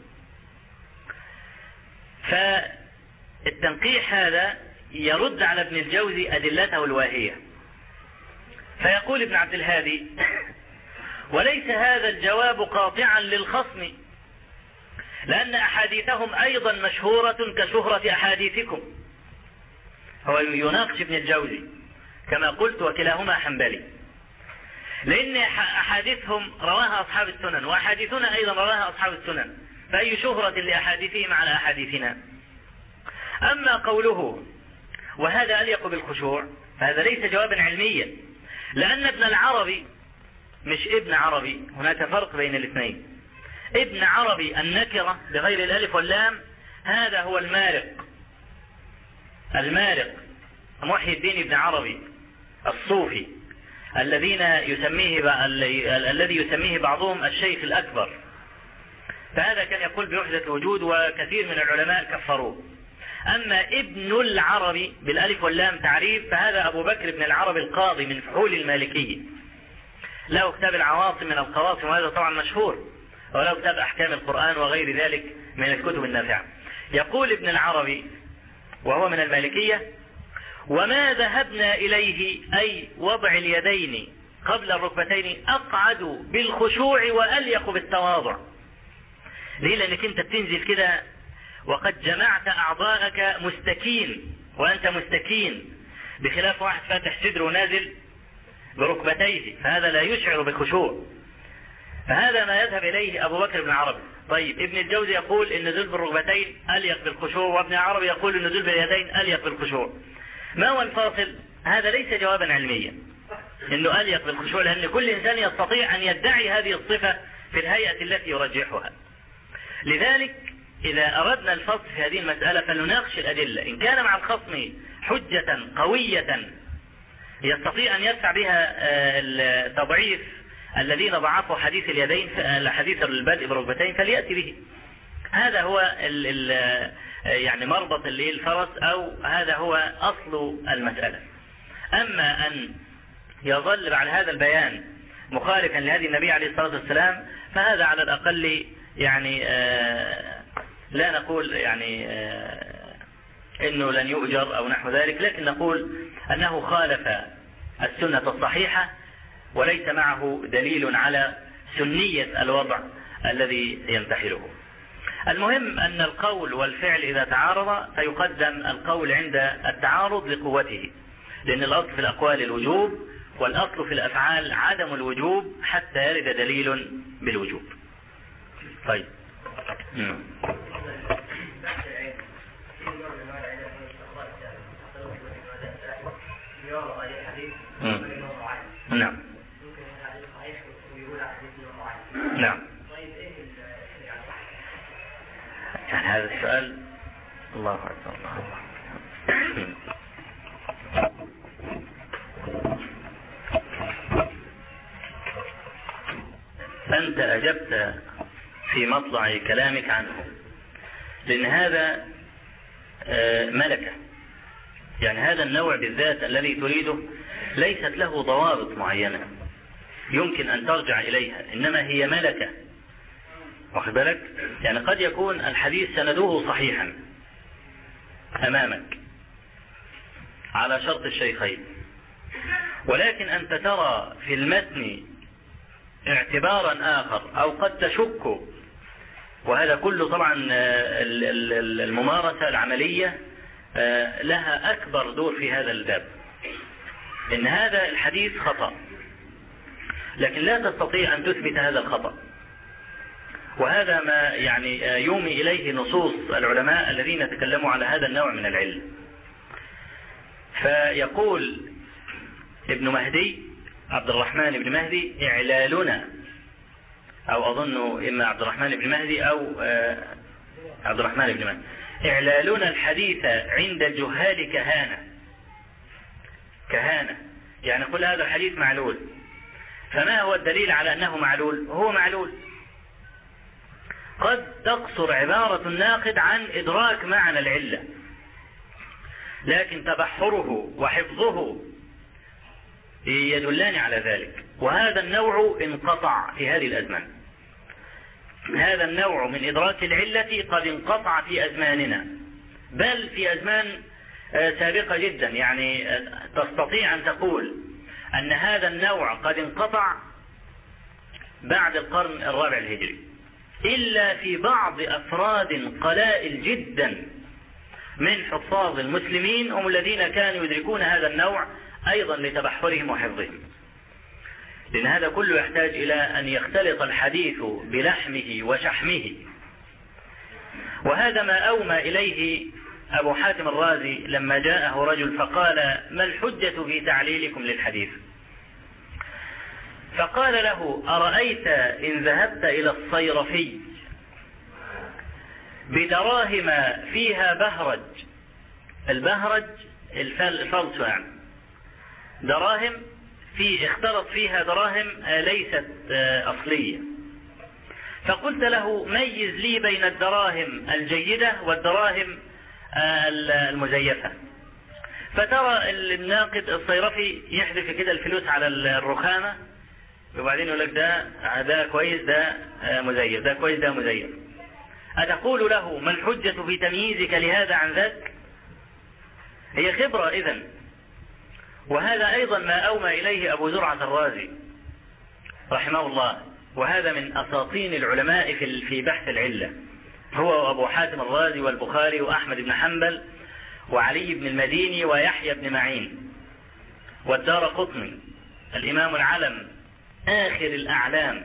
فالتنقيح هذا يرد على ابن الجوزي أدلته الواهية. فيقول ابن عبد الهادي: وليس هذا الجواب قاطعا للخصم، لأن أحاديثهم أيضا مشهورة كشهرة أحاديثكم. هو يناقش ابن الجوزي كما قلت، وكلاهما حنبلي، لأن أحاديثهم رواها أصحاب السنن، وأحاديثنا أيضا رواها أصحاب السنن، فأي شهرة لأحاديثهم على أحاديثنا. أما قوله وهذا أليق بالخشوع، فهذا ليس جوابا علميا، لأن ابن العربي مش ابن عربي، هناك فرق بين الاثنين. ابن عربي النكرة بغير الألف واللام، هذا هو المارق محي الدين ابن عربي الصوفي، الذي يسميه بعضهم الشيخ الأكبر. فهذا كان يقول بوحدة الوجود، وكثير من العلماء كفروه. أما ابن العربي بالألف واللام تعريف، فهذا أبو بكر بن العربي القاضي من فحول المالكية، له كتاب العواصم من القواصم، وهذا طبعا مشهور، وله كتاب أحكام القرآن وغير ذلك من الكتب النافعة. يقول ابن العربي وهو من المالكية: وما ذهبنا إليه أي وضع اليدين قبل الركبتين أقعد بالخشوع وأليق بالتواضع. ليه؟ لأنك أنت بتنزل كده وقد جمعت أعضاءك مستكين، وأنت مستكين، بخلاف واحد فاتح صدره ونازل بركبتيه، فهذا لا يشعر بخشوع. فهذا ما يذهب إليه أبو بكر بن عربي. طيب ابن الجوزي يقول النزول بالركبتين أليق بالخشوع، وابن عربي يقول النزول باليدين أليق بالخشوع. ما هو الفاصل؟ هذا ليس جوابا علميا إنه أليق بالخشوع، لأن كل إنسان يستطيع أن يدعي هذه الصفة في الهيئة التي يرجحها. لذلك إذا أردنا الفصل في هذه المسألة فلنناقش الأدلة، إن كان مع الخصم حجة قوية يستطيع أن يدفع بها التضعيف الذين ضعفوا حديث اليدين، حديث البدء بركبتين، فليأتي به. هذا هو يعني مربط الفرس، أو هذا هو أصل المسألة. أما أن يظل بعد هذا البيان مخالفا لهذه النبي عليه الصلاة والسلام، فهذا على الأقل يعني لا نقول يعني إنه لن يؤجر أو نحو ذلك، لكن نقول أنه خالف السنة الصحيحة وليس معه دليل على سنية الوضع الذي ينتحله. المهم أن القول والفعل إذا تعارض فيقدم القول عند التعارض لقوته، لأن الأصل في الأقوال الوجوب، والأصل في الأفعال عدم الوجوب حتى يرد دليل بالوجوب. طيب نعم نعم. يعني هذا السؤال الله أكبر الله. أنت أجبت في مطلع كلامك عنه، لأن هذا ملكة، يعني هذا النوع بالذات الذي تريده ليست له ضوابط معينة يمكن أن ترجع إليها، إنما هي ملكة. واخد بالك؟ يعني قد يكون الحديث سنده صحيحا أمامك على شرط الشيخين، ولكن أنت ترى في المتن اعتبارا آخر أو قد تشك، وهذا كله طبعا الممارسة العملية لها أكبر دور في هذا الباب، إن هذا الحديث خطأ، لكن لا تستطيع أن تثبت هذا الخطأ. وهذا ما يعني يومي إليه نصوص العلماء الذين تكلموا على هذا النوع من العلم. فيقول ابن مهدي عبد الرحمن بن مهدي: إعلالنا، أو أظن إما عبد الرحمن بن مهدي أو عبد الرحمن بن مهدي: إعلالنا الحديث عند الجهال كهانة، يعني كل هذا الحديث معلول. فما هو الدليل على أنه معلول؟ هو معلول. قد تقصر عبارة الناقد عن إدراك معنى العلة، لكن تبحره وحفظه يدلان على ذلك. وهذا النوع انقطع في هذه الأزمان، هذا النوع من إدراك العلة قد انقطع في أزماننا، بل في أزمان سابقة جدا. يعني تستطيع أن تقول أن هذا النوع قد انقطع بعد القرن الرابع الهجري، إلا في بعض أفراد قلائل جدا من حفاظ المسلمين هم الذين كانوا يدركون هذا النوع أيضا لتبحرهم وحفظهم. لأن هذا كله يحتاج إلى أن يختلط الحديث بلحمه وشحمه، وهذا ما أومى إليه أبو حاتم الرازي لما جاءه رجل فقال: ما الحجة في تعليلكم للحديث؟ فقال له: أرأيت إن ذهبت إلى الصيرفي بدراهم فيها بهرج، البهرج الفلس يعني، دراهم اختلط فيها دراهم ليست أصلية، فقلت له: ميز لي بين الدراهم الجيدة والدراهم المزيفة. فترى الناقد الصيرفي يحذف كده الفلوس على الرخامة، وبعدين يقول لك ده كويس، ده مزيف، ده كويس، ده مزيف. أتقول له: ما الحجة في تمييزك لهذا عن ذاك؟ هي خبرة إذن. وهذا أيضا ما أومى إليه أبو زرعة الرازي رحمه الله، وهذا من أساطين العلماء في بحث العلة، هو وأبو حاتم الرازي والبخاري وأحمد بن حنبل وعلي بن المديني ويحيى بن معين والدارقطني الإمام العلم، آخر الأعلام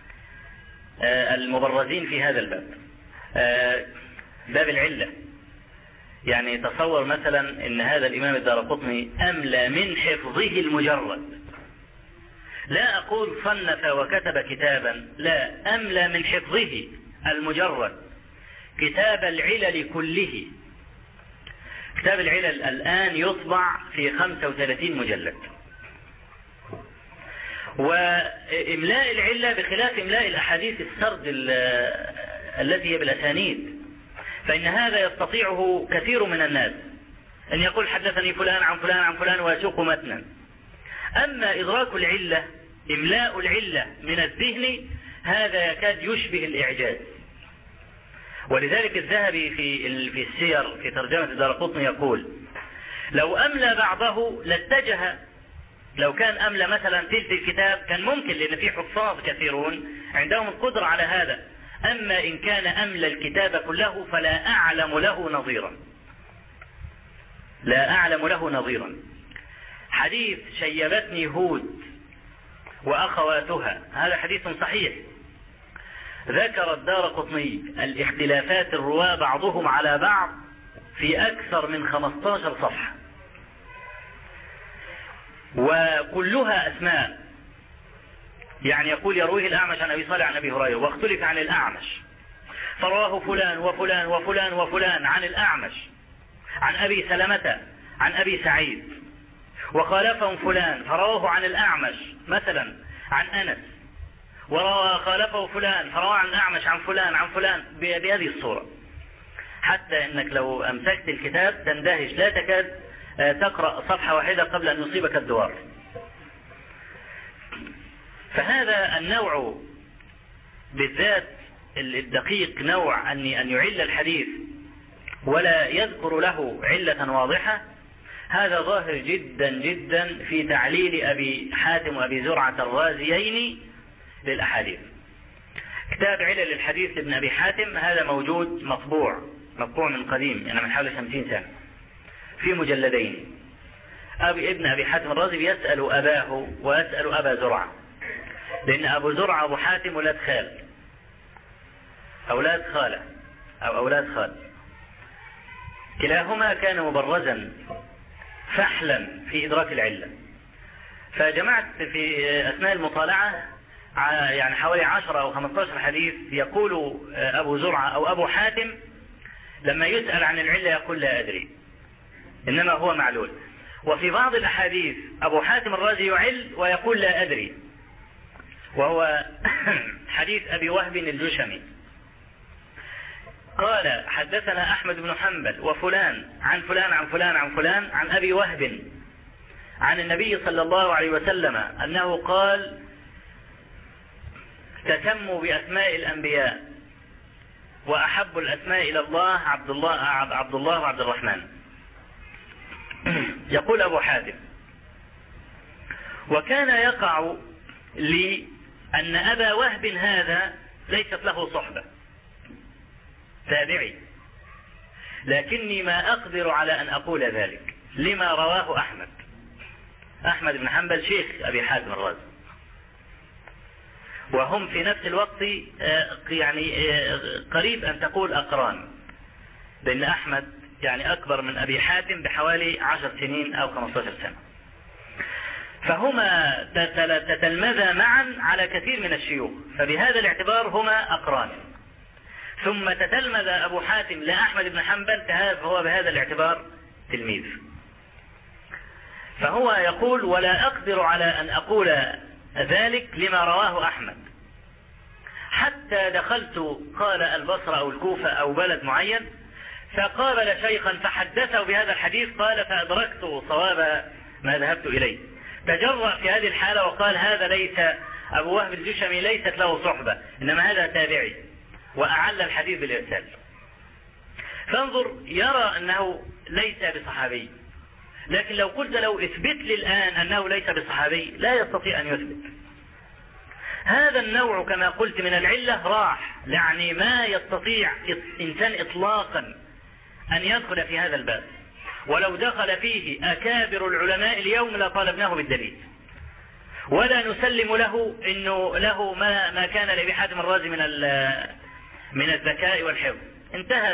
المبرزين في هذا الباب، باب العلة. يعني تصور مثلا ان هذا الامام الدارقطني املى من حفظه المجرد، لا اقول صنف وكتب كتابا، لا، املى من حفظه المجرد كتاب العلل كله. كتاب العلل الان يطبع في 35 مجلد. واملاء العلة بخلاف املاء الاحاديث السرد التي هي بالاسانيد، فإن هذا يستطيعه كثير من الناس، أن يقول حدثني فلان عن فلان عن فلان ويسوق متنا. أما إدراك العلة، إملاء العلة من الذهن، هذا يكاد يشبه الإعجاز. ولذلك الذهبي في السير في ترجمة الدارقطني يقول: لو أملى بعضه لاتجه، لو كان أملى مثلا تلت الكتاب كان ممكن، لأن في حفاظ كثيرون عندهم القدرة على هذا. أما إن كان أملى الكتاب كله فلا أعلم له نظيرا، لا أعلم له نظيرا. حديث شيبتني هود وأخواتها، هذا حديث صحيح. ذكر الدارقطني الاختلافات الرواة بعضهم على بعض في أكثر من 15 صفحة، وكلها أسماء. يعني يقول: يرويه الأعمش عن أبي صالح عن أبي هريرة، واختلف عن الأعمش فرواه فلان وفلان وفلان وفلان عن الأعمش عن أبي سلمة عن أبي سعيد، وخالفهم فلان فرواه عن الأعمش مثلا عن أنس، وخالفه فلان فرواه عن الأعمش عن فلان عن فلان، بهذه الصورة، حتى أنك لو أمسكت الكتاب تندهش، لا تكاد تقرأ صفحة واحدة قبل أن يصيبك الدوار. فهذا النوع بالذات الدقيق، نوع أن يعل الحديث ولا يذكر له علة واضحة، هذا ظاهر جدا جدا في تعليل أبي حاتم وأبي زرعة الرازيين للأحاديث. كتاب علل الحديث ابن أبي حاتم هذا موجود مطبوع من قديم، يعني من حوالي 50 سنة في مجلدين. ابن أبي حاتم الرازي يسأل أباه ويسأل أبا زرعة، لأن أبو زرعة وأبو حاتم أولاد خالة أو أولاد خال، كلاهما كان مبرزا فحلا في إدراك العلة. فجمعت في أثناء المطالعة يعني حوالي 10 أو 15 حديث يقول أبو زرعة أو أبو حاتم لما يسأل عن العلة يقول لا أدري إنما هو معلول. وفي بعض الأحاديث أبو حاتم الرازي يعل ويقول لا أدري، وهو حديث أبي وهب الجشمي قال حدثنا أحمد بن حنبل وفلان عن فلان عن فلان عن فلان عن أبي وهب عن النبي صلى الله عليه وسلم أنه قال تسموا بأسماء الأنبياء وأحب الأسماء إلى الله عبد الله وعبد الرحمن. يقول أبو حاتم وكان يقع لي أن أبا وهب هذا ليست له صحبة تابعي، لكني ما أقدر على أن أقول ذلك لما رواه أحمد بن حنبل شيخ أبي حاتم الرازي، وهم في نفس الوقت يعني قريب أن تقول أقران، لأن أحمد يعني أكبر من أبي حاتم بحوالي 10 سنين أو 15 سنة، فهما تتلمذا معا على كثير من الشيوخ، فبهذا الاعتبار هما أقران. ثم تتلمذ أبو حاتم لأحمد بن حنبل فهو بهذا الاعتبار تلميذ. فهو يقول ولا أقدر على أن أقول ذلك لما رواه أحمد، حتى دخلت قال البصرة أو الكوفة أو بلد معين فقابل شيخا فحدثه بهذا الحديث قال فأدركت صواب ما ذهبت إليه، تجرأ في هذه الحالة وقال هذا ليس أبو وهب الجشمي ليست له صحبة إنما هذا تابعي، وأعل الحديث بالإرسال. فانظر يرى أنه ليس بصحابي، لكن لو قلت له اثبت لي الآن أنه ليس بصحابي لا يستطيع أن يثبت. هذا النوع كما قلت من العلة راح، يعني ما يستطيع إنسان إطلاقا أن يدخل في هذا الباب، ولو دخل فيه أكابر العلماء اليوم لطالبناه بالدليل، ولا نسلم له إنه له ما كان لأبي حاتم الرازي من الذكاء والحفظ. انتهى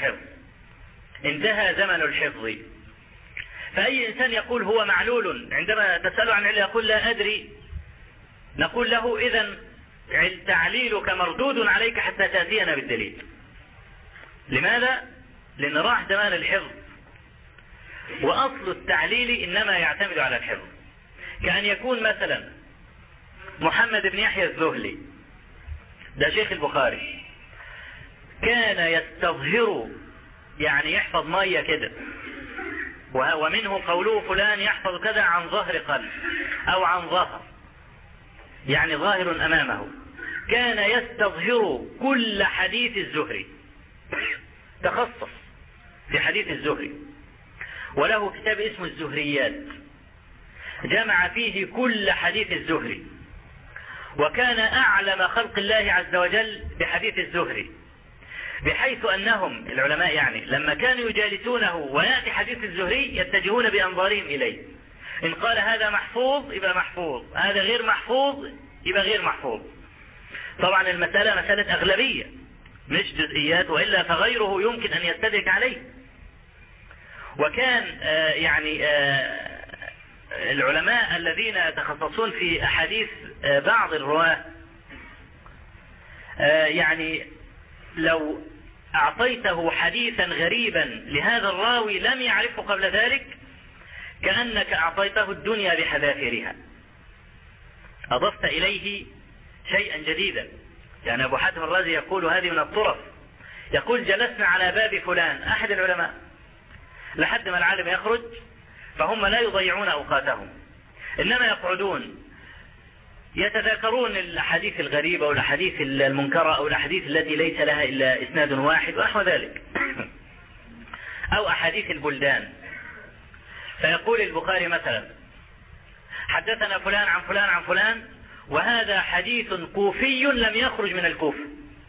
زمن الحفظ. فأي إنسان يقول هو معلول عندما تسأله عن العلة يقول لا أدري، نقول له إذن تعليلك مردود عليك حتى تأتينا بالدليل. لماذا؟ لأن راح زمان الحفظ، وأصل التعليل إنما يعتمد على الحفظ. كأن يكون مثلا محمد بن يحيى الذهلي ده شيخ البخاري كان يستظهر يعني يحفظ مية كده، ومنه قوله فلان يحفظ كذا عن ظهر قلب أو عن ظهر، يعني ظاهر أمامه. كان يستظهر كل حديث الزهري، تخصص في حديث الزهري، وله كتاب اسمه الزهريات جمع فيه كل حديث الزهري، وكان أعلم خلق الله عز وجل بحديث الزهري، بحيث أنهم العلماء يعني لما كانوا يجالسونه ويأتي حديث الزهري يتجهون بأنظارهم إليه، إن قال هذا محفوظ يبقى محفوظ، هذا غير محفوظ يبقى غير محفوظ. طبعا المسألة مسألة أغلبية مش جزئيات، وإلا فغيره يمكن أن يستدرك عليه. وكان يعني العلماء الذين يتخصصون في أحاديث بعض الرواة يعني لو أعطيته حديثا غريبا لهذا الراوي لم يعرفه قبل ذلك كأنك أعطيته الدنيا بحذافيرها، أضفت إليه شيئا جديدا. يعني أبو حاتم الرازي يقول هذه من الطرف، يقول جلسنا على باب فلان أحد العلماء لحد ما العالم يخرج، فهم لا يضيعون أوقاتهم، إنما يقعدون يتذاكرون الأحاديث الغريبة والأحاديث المنكرة أو الأحاديث التي ليس لها إلا إسناد واحد ونحو ذلك، أو أحاديث البلدان. فيقول البخاري مثلا حدثنا فلان عن فلان عن فلان، وهذا حديث كوفي لم يخرج من الكوفة.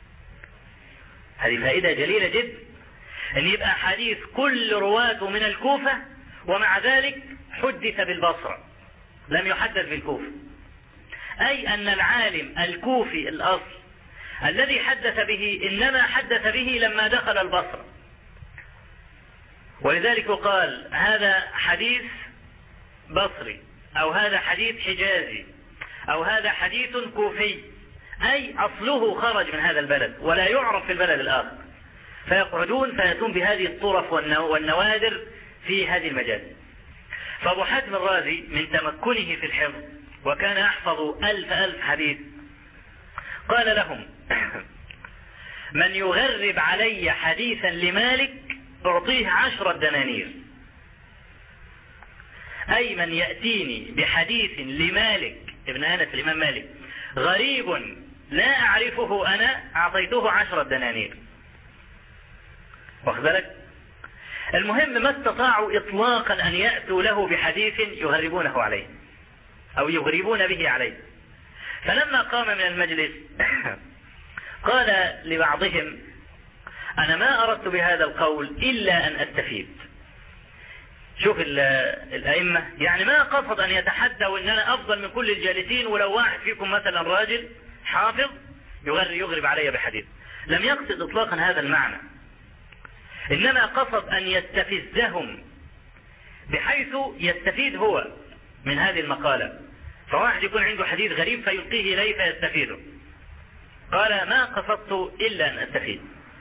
هذه فائدة جليلة جدا، أن يبقى حديث كل رواته من الكوفة ومع ذلك حدث بالبصرة، لم يحدث بالكوفة. أي أن العالم الكوفي الأصل الذي حدث به إنما حدث به لما دخل البصرة. ولذلك قال هذا حديث بصري، أو هذا حديث حجازي، أو هذا حديث كوفي، أي أصله خرج من هذا البلد ولا يعرف في البلد الآخر، فيقعدون فيأتون بهذه الطرف والنوادر في هذه المجال. فأبو حاتم الرازي من تمكنه في الحفظ، وكان يحفظ 1000 حديث، قال لهم من يغرب علي حديثا لمالك أعطيه 10 دنانير. أي من يأتيني بحديث لمالك ابن أنس الإمام مالك غريب لا أعرفه أنا أعطيته 10 دنانير. واخد بالك؟ المهم ما استطاعوا إطلاقا أن يأتوا له بحديث يغربونه عليه أو يغربون به عليه. فلما قام من المجلس قال لبعضهم أنا ما أردت بهذا القول إلا أن أستفيد. شوف الأئمة، يعني ما قصد أن يتحدوا أن أنا أفضل من كل الجالسين، ولو واحد فيكم مثلا راجل حافظ يغرب علي بحديث، لم يقصد إطلاقا هذا المعنى، إنما قصد أن يستفزهم بحيث يستفيد هو من هذه المقالة. فواحد يكون عنده حديث غريب فيلقيه إليه فيستفيده. قال ما قصدت إلا أن أستفيد.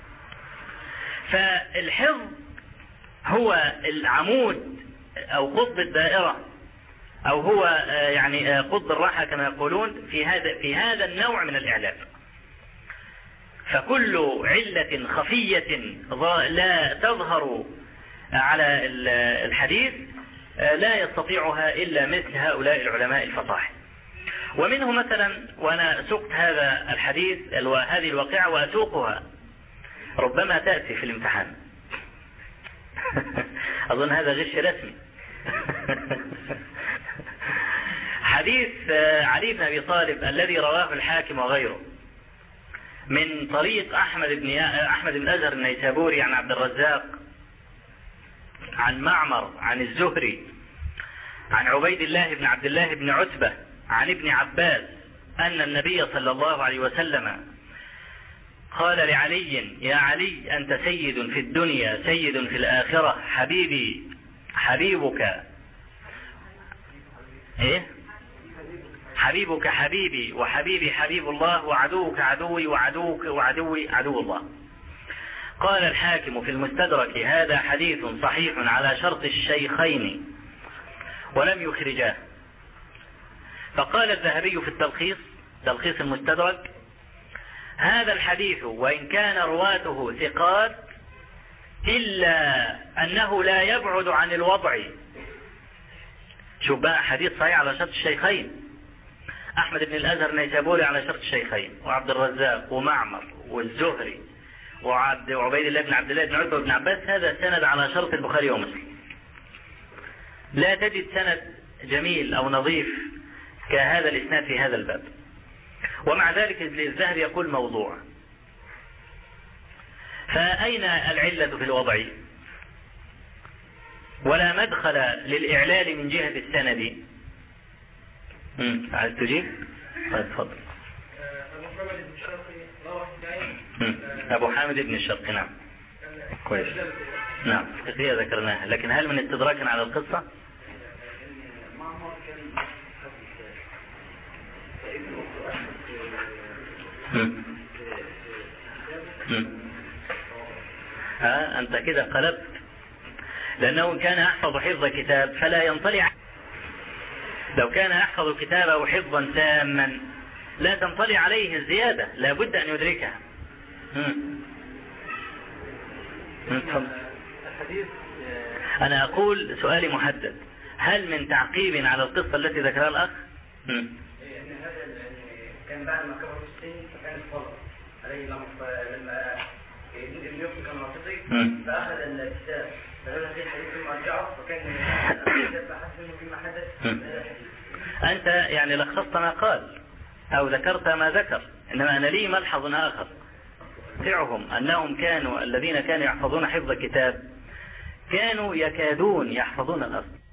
فالحفظ هو العمود أو قطب الدائرة، أو هو يعني قطب الراحة كما يقولون في هذا النوع من الإعلام. فكل علة خفية لا تظهر على الحديث لا يستطيعها إلا مثل هؤلاء العلماء الفصاحة. ومنه مثلا، وأنا سقت هذا الحديث هذه الواقعة وأسوقها ربما تأتي في الامتحان أظن هذا غش رسمي حديث علي بن أبي طالب الذي رواه الحاكم وغيره من طريق أحمد بن أزهر النيسابوري عن عبد الرزاق عن معمر عن الزهري عن عبيد الله بن عبد الله بن عتبة عن ابن عباس أن النبي صلى الله عليه وسلم قال لعلي يا علي أنت سيد في الدنيا سيد في الآخرة، حبيبك حبيبي وحبيبي حبيب الله وعدوك عدوي وعدوي عدو الله. قال الحاكم في المستدرك هذا حديث صحيح على شرط الشيخين ولم يخرجاه. فقال الذهبي في تلخيص المستدرك هذا الحديث وإن كان رواته ثقات إلا أنه لا يبعد عن الوضع. شوف بقى حديث صحيح على شرط الشيخين، أحمد بن الأزهر النيسابوري على شرط الشيخين، وعبد الرزاق ومعمر والزهري وعبيد الله بن عبد الله بن عتبة بن عباس، هذا سند على شرط البخاري ومسلم. لا تجد سند جميل أو نظيف كهذا الإسناد في هذا الباب. ومع ذلك الذهبي يقول موضوع. فأين العلة في الوضع؟ ولا مدخل للإعلال من جهة السند. عايز تجيب؟ تفضل. أبو حامد بن الشرقي نعم كويس نعم فقهية ذكرناها، لكن هل من استدراك على القصة؟ أنت كده قلبت، لأنه كان يحفظ حفظ كتاب فلا ينطلع. لو كان يحفظ كتابه حفظا تاما لا تنطلع عليه الزيادة، لا بد أن يدركها. أنا أقول سؤالي محدد، هل من تعقيب على القصة التي ذكرها الأخ؟ هذا كان بعد ما كبر في السن فكان الفضل عليه لما ابن يوسف كان ناطقي فأخذ الكتاب فلما في الحديث ثم أرجعه فكان بحث منه فيما حدث. أنت يعني لخصت ما قال أو ذكرت ما ذكر، إنما أنا لي ملحظ آخر سعهم أنهم كانوا الذين كانوا يحفظون حفظ الكتاب كانوا يكادون يحفظون الأصل.